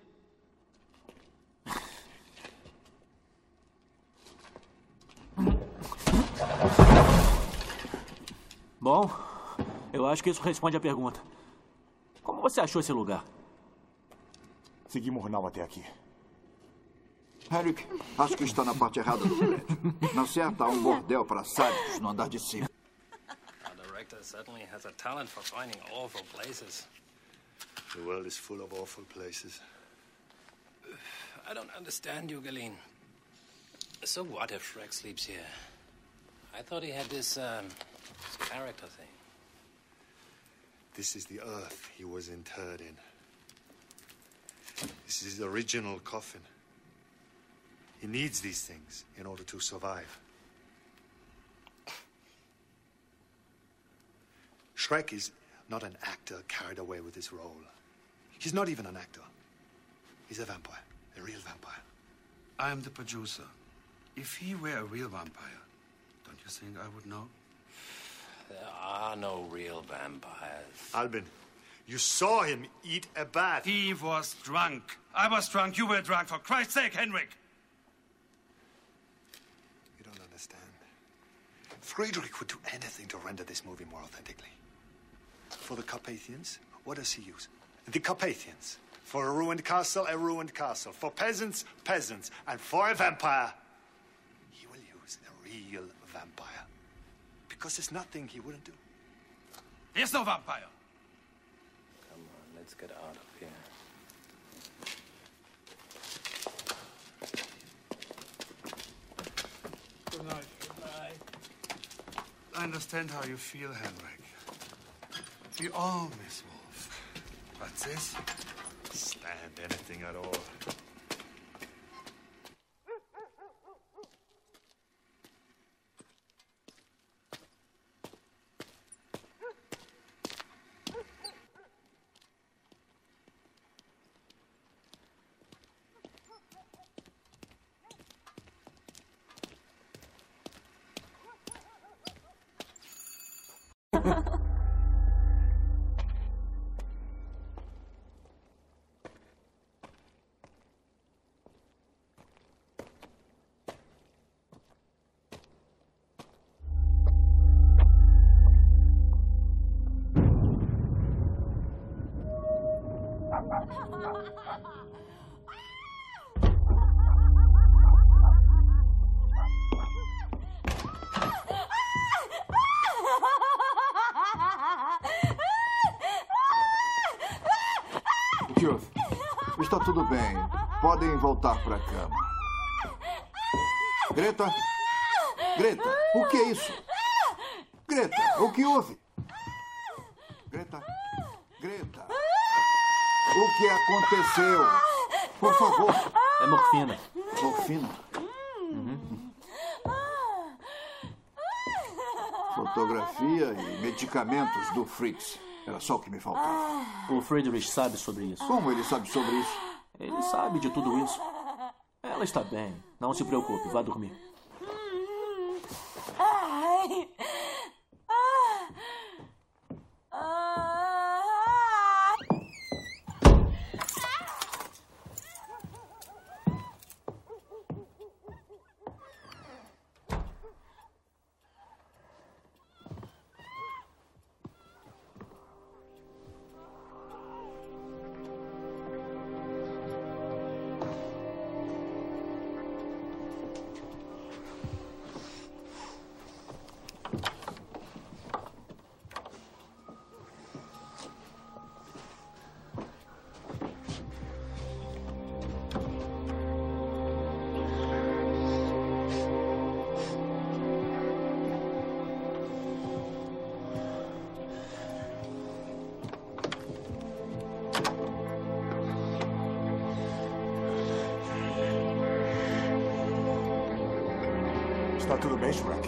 Bom, eu acho que isso responde à pergunta. Como você achou esse lugar? Segui Murnau até aqui. Henrik, acho que está na parte errada do prédio. Na certa, há um bordel para sádicos no andar de cima. Our director certainly has a talent for finding awful places. The world is full of awful places. I don't understand you, Galeen. So what if Shrek sleeps here? I thought he had this character thing. This is the earth he was interred in. This is his original coffin. He needs these things in order to survive. Shrek is not an actor carried away with his role. He's not even an actor. He's a vampire, a real vampire. I'm the producer. If he were a real vampire, don't you think I would know? There are no real vampires. Albin, you saw him eat a bat. He was drunk. I was drunk. You were drunk. For Christ's sake, Henrik. You don't understand. Friedrich would do anything to render this movie more authentically. For the Carpathians, what does he use? The Carpathians. For a ruined castle, a ruined castle. For peasants, peasants. And for a vampire, he will use a real vampire. Because there's nothing he wouldn't do. There's no vampire. Come on, let's get out of here. Good night. Goodbye. I understand how you feel, Henrik. We all miss Wolf. But this? Stand anything at all. tudo bem. Podem voltar para a cama. Greta? Greta, o que é isso? Greta, o que houve? Greta? Greta? O que aconteceu? Por favor. É morfina. Morfina? Fotografia e medicamentos do Fritz. Era só o que me faltava. O Friedrich sabe sobre isso. Como ele sabe sobre isso? Ele sabe de tudo isso. Ela está bem. Não se preocupe. Vá dormir. Ai. Está tudo bem, Shrek?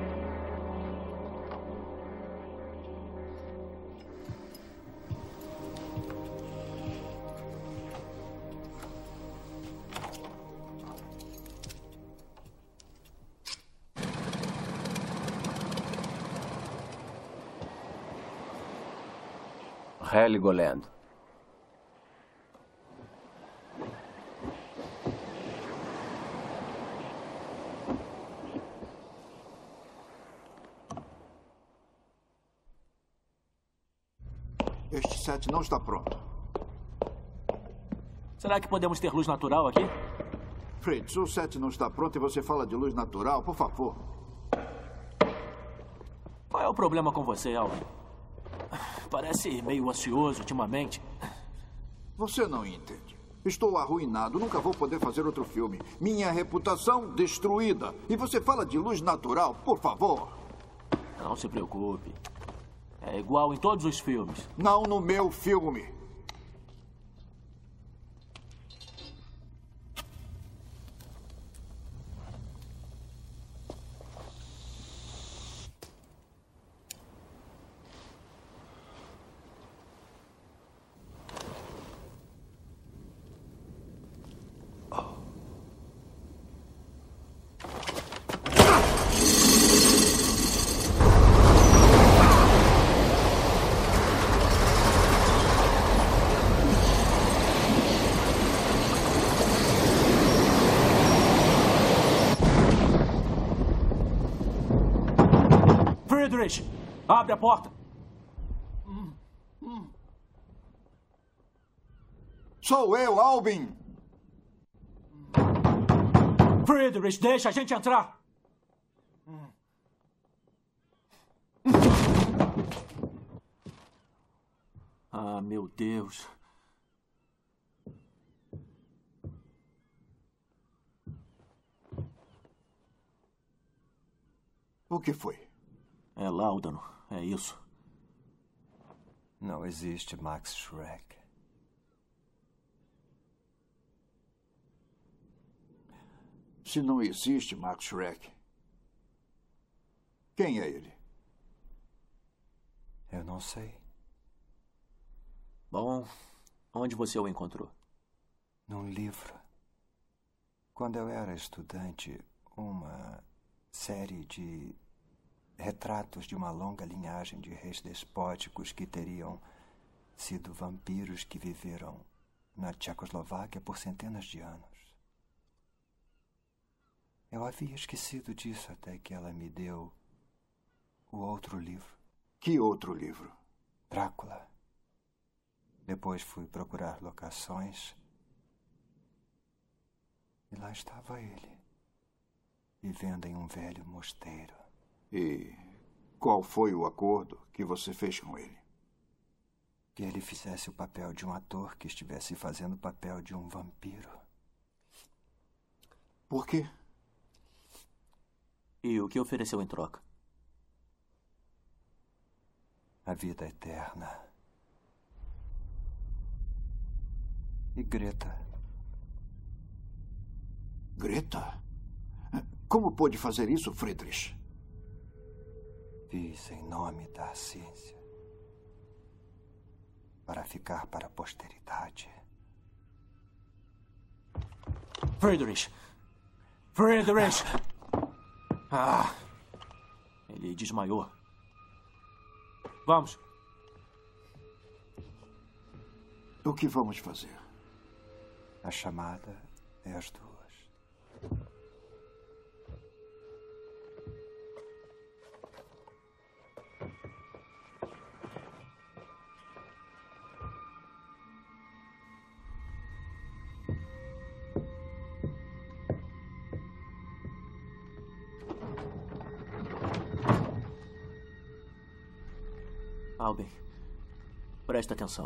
Heligoland. Este set não está pronto. Será que podemos ter luz natural aqui? Fritz, o set não está pronto e você fala de luz natural, por favor. Qual é o problema com você, Alvin? Parece meio ansioso ultimamente. Você não entende. Estou arruinado, nunca vou poder fazer outro filme. Minha reputação destruída. E você fala de luz natural, por favor. Não se preocupe. É igual em todos os filmes. Não no meu filme. Friedrich, abre a porta. Sou eu, Albin. Friedrich, deixa a gente entrar. Ah, meu Deus. O que foi? É láudano, é isso. Não existe Max Shrek. Se não existe Max Shrek, quem é ele? Eu não sei. Bom, onde você o encontrou? Num livro. Quando eu era estudante, uma série de retratos de uma longa linhagem de reis despóticos que teriam sido vampiros que viveram na Tchecoslováquia por centenas de anos. Eu havia esquecido disso até que ela me deu o outro livro. Que outro livro? Drácula. Depois fui procurar locações e lá estava ele, vivendo em um velho mosteiro. E qual foi o acordo que você fez com ele? que ele fizesse o papel de um ator que estivesse fazendo o papel de um vampiro. Por quê? E o que ofereceu em troca? A vida eterna. E Greta. Greta? Como pôde fazer isso, Friedrich? Fiz em nome da ciência. Para ficar para a posteridade. Friedrich! Friedrich! Ah! Ele desmaiou. Vamos. O que vamos fazer? A chamada é às 2. Albin, presta atenção.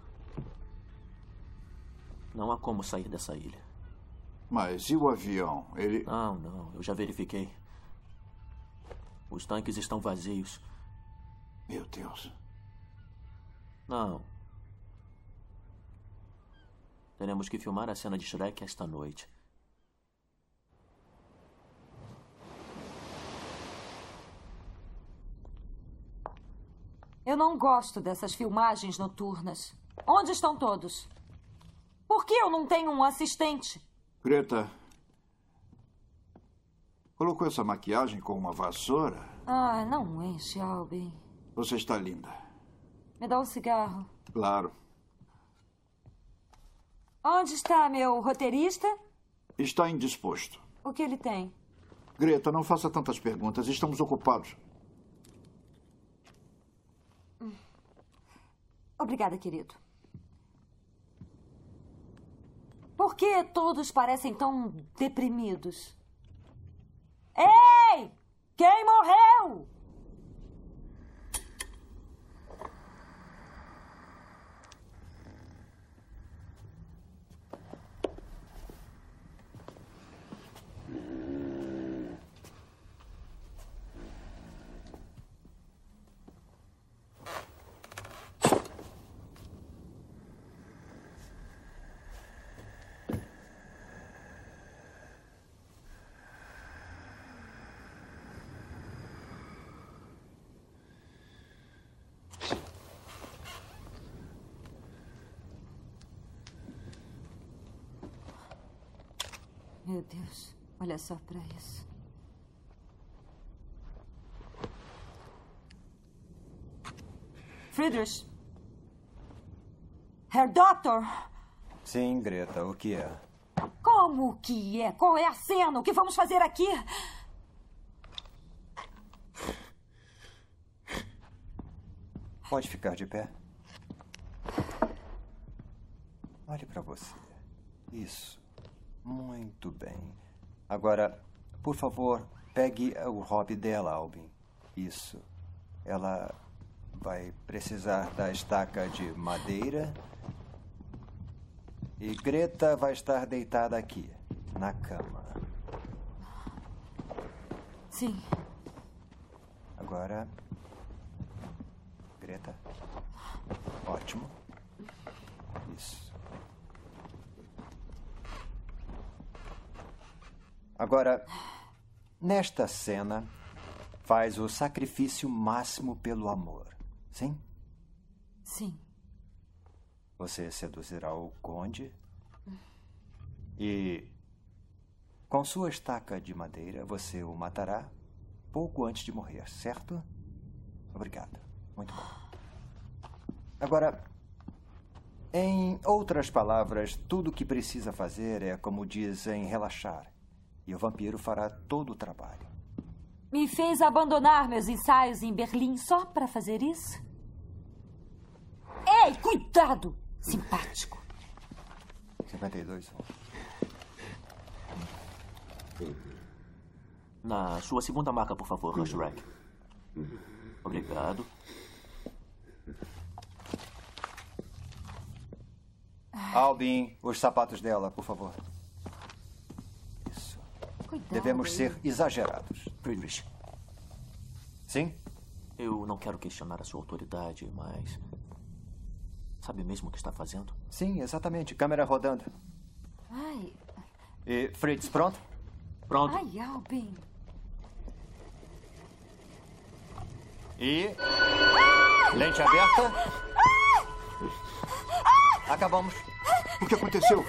Não há como sair dessa ilha. Mas e o avião? Ele... Não. Eu já verifiquei. Os tanques estão vazios. Meu Deus. Não. Teremos que filmar a cena de Shrek esta noite. Eu não gosto dessas filmagens noturnas. Onde estão todos? Por que eu não tenho um assistente? Greta, colocou essa maquiagem com uma vassoura? Ah, não enche, Albin. Você está linda. Me dá um cigarro. Claro. Onde está meu roteirista? Está indisposto. O que ele tem? Greta, não faça tantas perguntas. Estamos ocupados. Obrigada, querido. Por que todos parecem tão deprimidos? Ei! Quem morreu? Meu Deus, olha só pra isso. Friedrich. Herr Doktor. Sim, Greta, o que é? Como que é? Qual é a cena? O que vamos fazer aqui? Pode ficar de pé. Olhe pra você. Isso. Muito bem. Agora, por favor, pegue o hobby dela, Albin. Isso. Ela vai precisar da estaca de madeira. E Greta vai estar deitada aqui, na cama. Sim. Agora, Greta. Ótimo. Isso. Agora, nesta cena, faz o sacrifício máximo pelo amor. Sim? Sim. Você seduzirá o conde e, com sua estaca de madeira, você o matará pouco antes de morrer, certo? Obrigado. Muito bom. Agora, em outras palavras, tudo o que precisa fazer é, como dizem, relaxar. E o vampiro fará todo o trabalho. Me fez abandonar meus ensaios em Berlim só para fazer isso? Ei, cuidado! Simpático. 52. Na sua segunda marca, por favor, Shrek. Obrigado. Albin, os sapatos dela, por favor. Isso. Cuidado. Devemos ser exagerados. Friedrich. Sim? Eu não quero questionar a sua autoridade, mas... Sabe mesmo o que está fazendo? Sim, exatamente. Câmera rodando. Ai. E Fritz, pronto? Pronto. Ai, Albin. E... lente aberta. Acabamos. O que aconteceu?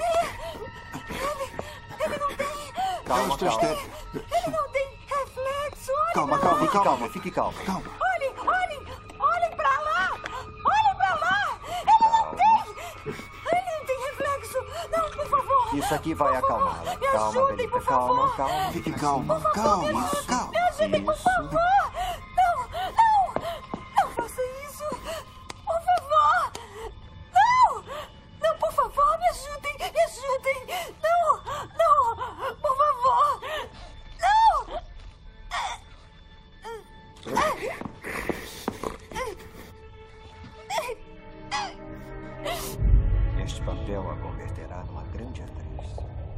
Ele não tem... Calma, calma. Ele não tem reflexo. Olhem Calma, pra calma, lá. calma. Fique calmo. Calma. Olhem pra lá. Olhem pra lá. Ele não tem. Ele não tem reflexo. Não, por favor. Isso aqui vai acalmá-la. Me Calma, ajudem, Benita. por favor. Calma, calma. Fique calma. Por favor, Calma. me ajudem. Calma. Me ajudem, por favor. Não faça isso. Por favor. Não, por favor, me ajudem. Não, por favor. Não. Este papel a converterá numa grande atriz.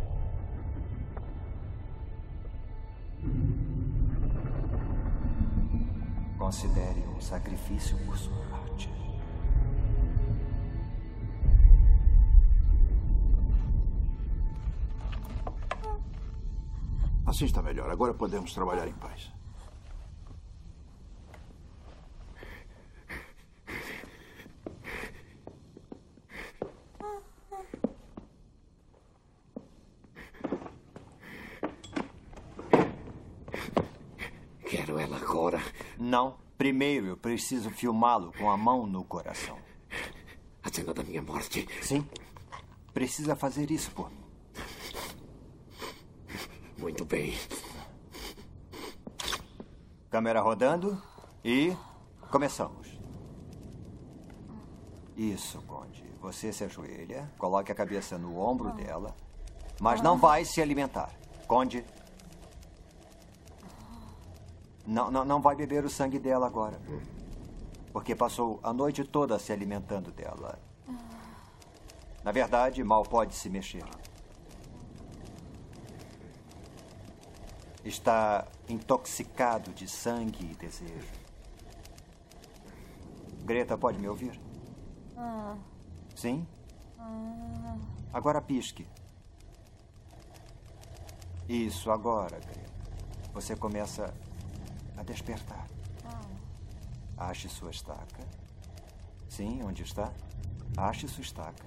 Considere um sacrifício por sua arte. Assim está melhor. Agora podemos trabalhar em paz. Quero ela agora. Não. Primeiro eu preciso filmá-lo com a mão no coração. A cena da minha morte. Sim. Precisa fazer isso por mim. Muito bem. Câmera rodando e começamos. Isso, Conde. Você se ajoelha, coloque a cabeça no ombro dela, mas não vai se alimentar. Conde. Não vai beber o sangue dela agora. Porque passou a noite toda se alimentando dela. Na verdade, mal pode se mexer. Está intoxicado de sangue e desejo. Greta, pode me ouvir? Sim? Agora pisque. Isso, agora, Greta. Você começa a despertar. Ache sua estaca. Sim, onde está? Ache sua estaca.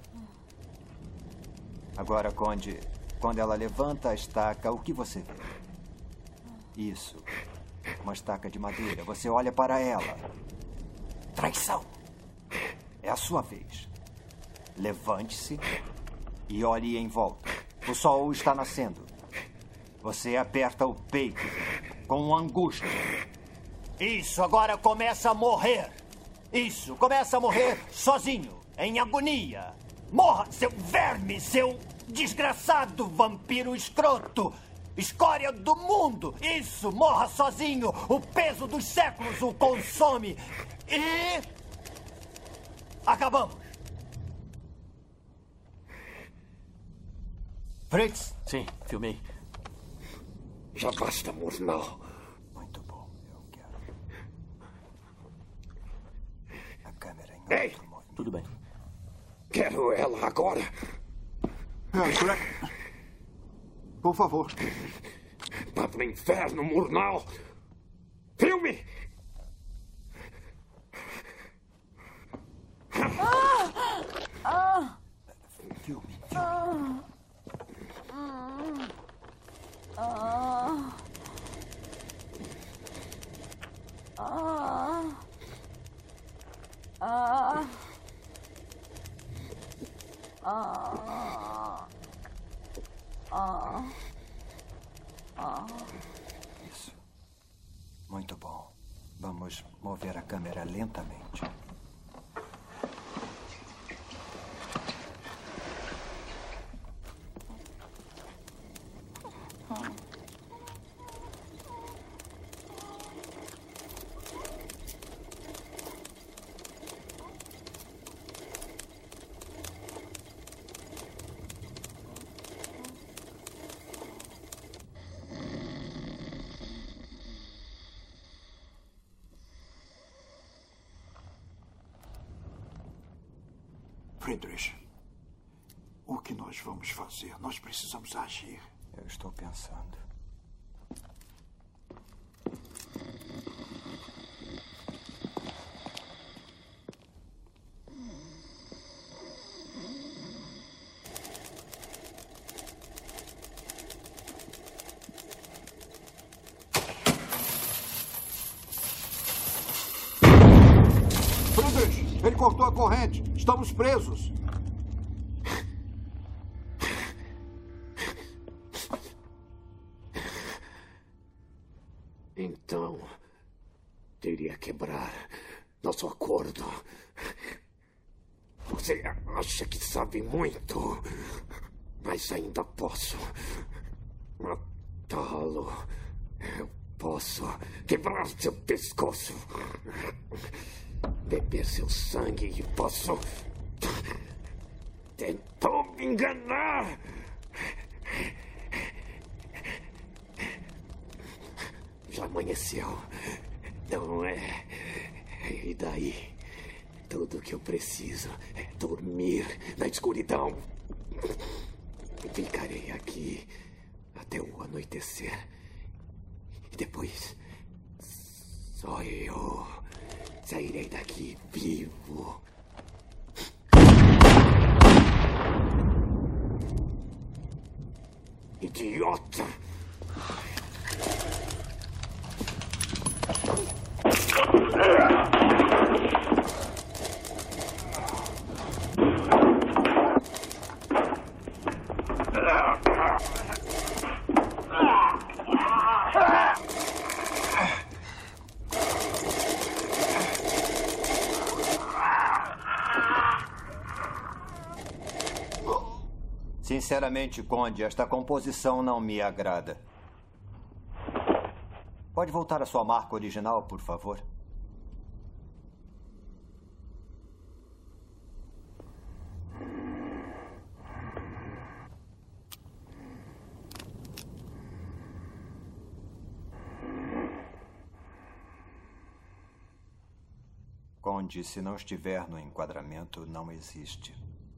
Agora, Conde, quando ela levanta a estaca, o que você vê? Isso. Uma estaca de madeira. Você olha para ela. Traição. É a sua vez. Levante-se e olhe em volta. O sol está nascendo. Você aperta o peito com angústia. Isso, agora começa a morrer. Isso, começa a morrer sozinho, em agonia. Morra, seu verme, seu desgraçado vampiro escroto. Escória do mundo. Isso, morra sozinho. O peso dos séculos o consome. E... acabamos. Fritz? Sim, filmei. Já basta, Murnau. Muito bom, eu quero. A câmera em Ei! Tudo bem. Quero ela agora. Por favor. Vá pro inferno, Murnau. Filme! Filme. Isso. Muito bom. Vamos mover a câmera lentamente. Friedrich, o que nós vamos fazer? Nós precisamos agir. Eu estou pensando. Friedrich, ele cortou a corrente. Estamos presos. Então, teria quebrar nosso acordo. Você acha que sabe muito, mas ainda posso matá-lo. Eu posso quebrar seu pescoço, beber seu sangue e posso... Tentou me enganar! Já amanheceu, não é? E daí? Tudo que eu preciso é dormir na escuridão. Ficarei aqui até o anoitecer. E depois, só eu sairei daqui vivo. Idiota! Sinceramente, Conde, esta composição não me agrada. Pode voltar à sua marca original, por favor? Conde, se não estiver no enquadramento, não existe.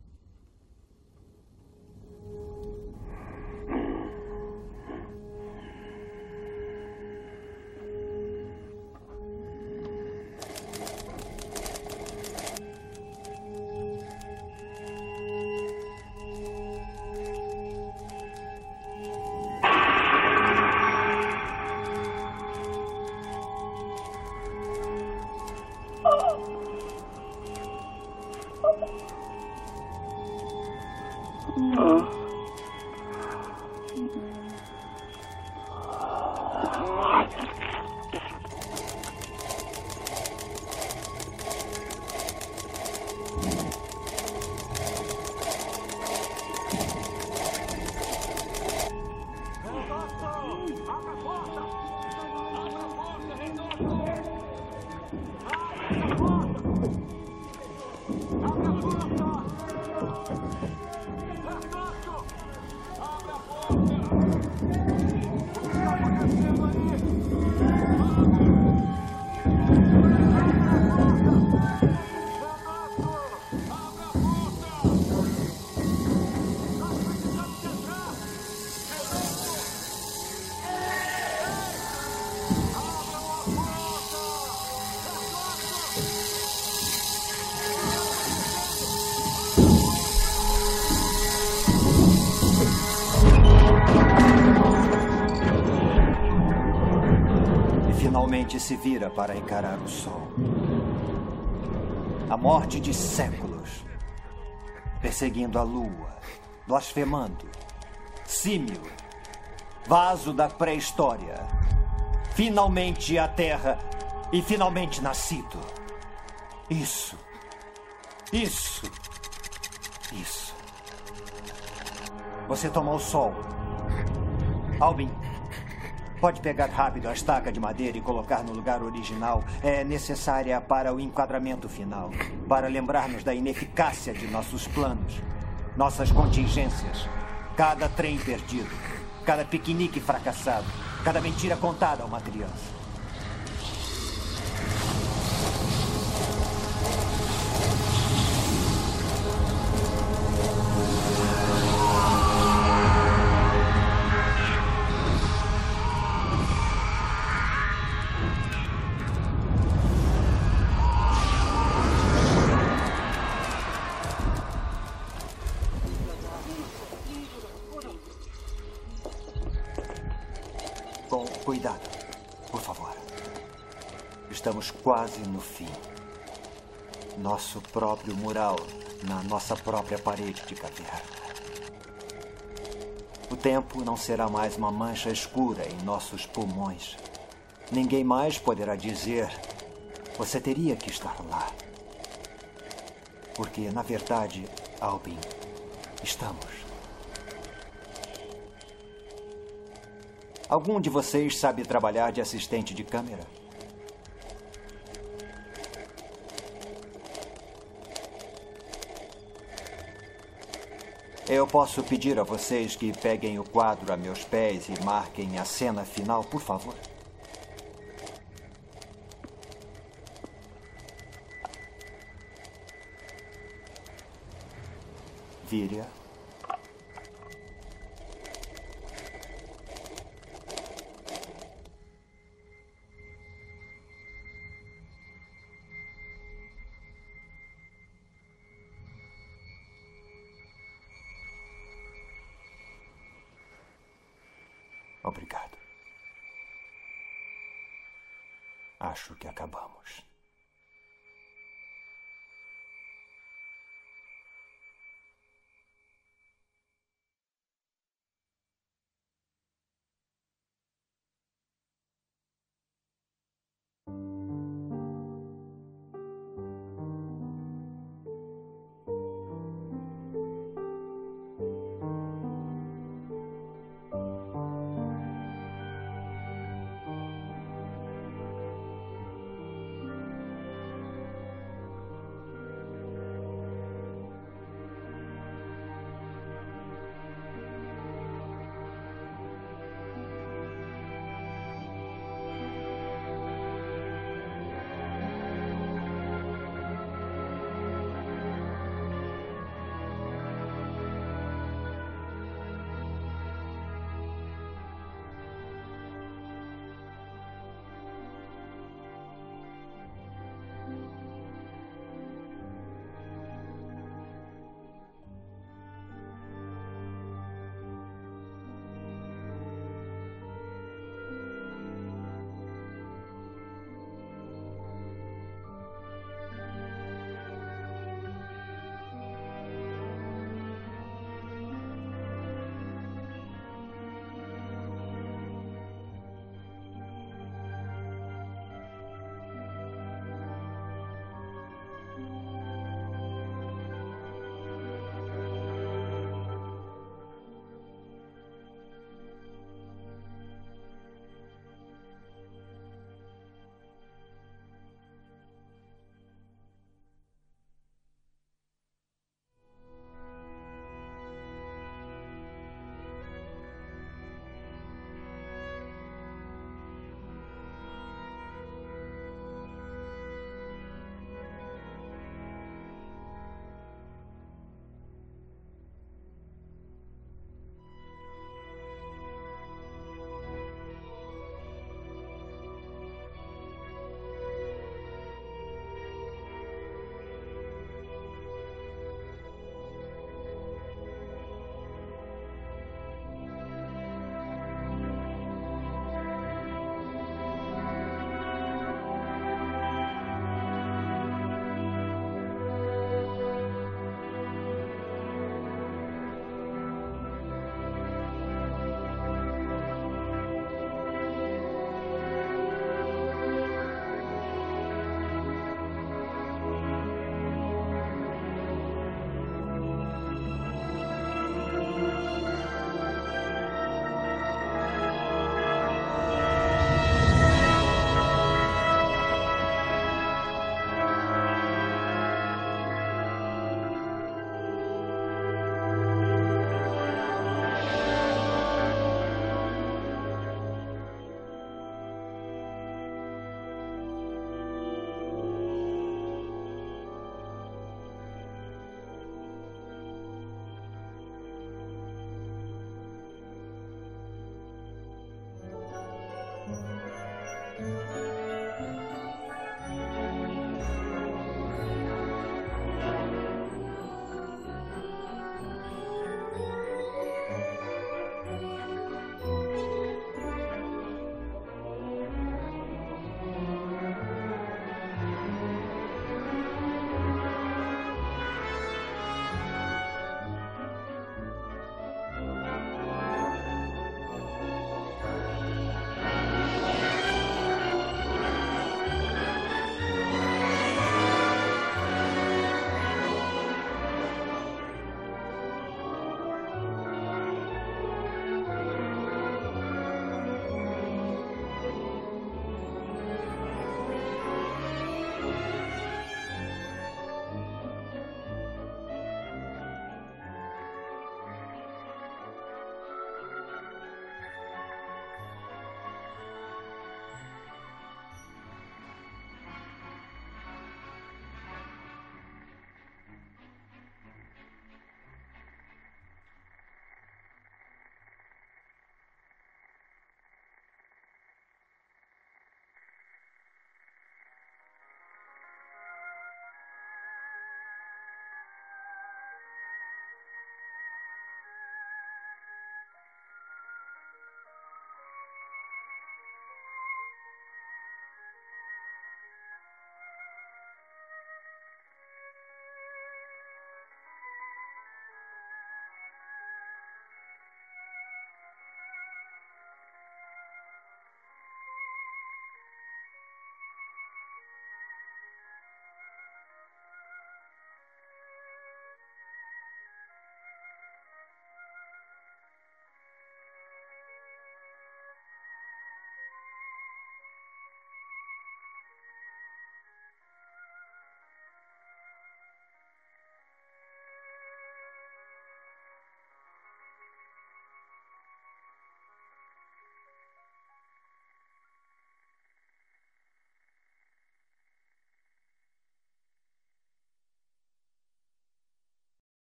Finalmente se vira para encarar o sol. A morte de séculos. Perseguindo a lua. Blasfemando. Símio. Vaso da pré-história. Finalmente a terra. E finalmente nascido. Isso. Você tomou o sol. Albin. Pode pegar rápido a estaca de madeira e colocar no lugar original. É necessária para o enquadramento final. Para lembrarmos da ineficácia de nossos planos. Nossas contingências. Cada trem perdido. Cada piquenique fracassado. Cada mentira contada a uma criança. Cuidado, por favor. Estamos quase no fim. Nosso próprio mural na nossa própria parede de caverna. O tempo não será mais uma mancha escura em nossos pulmões. Ninguém mais poderá dizer: você teria que estar lá. Porque, na verdade, Albin, estamos. Algum de vocês sabe trabalhar de assistente de câmera? Eu posso pedir a vocês que peguem o quadro a meus pés e marquem a cena final, por favor? Víria. Obrigado. Acho que acabamos.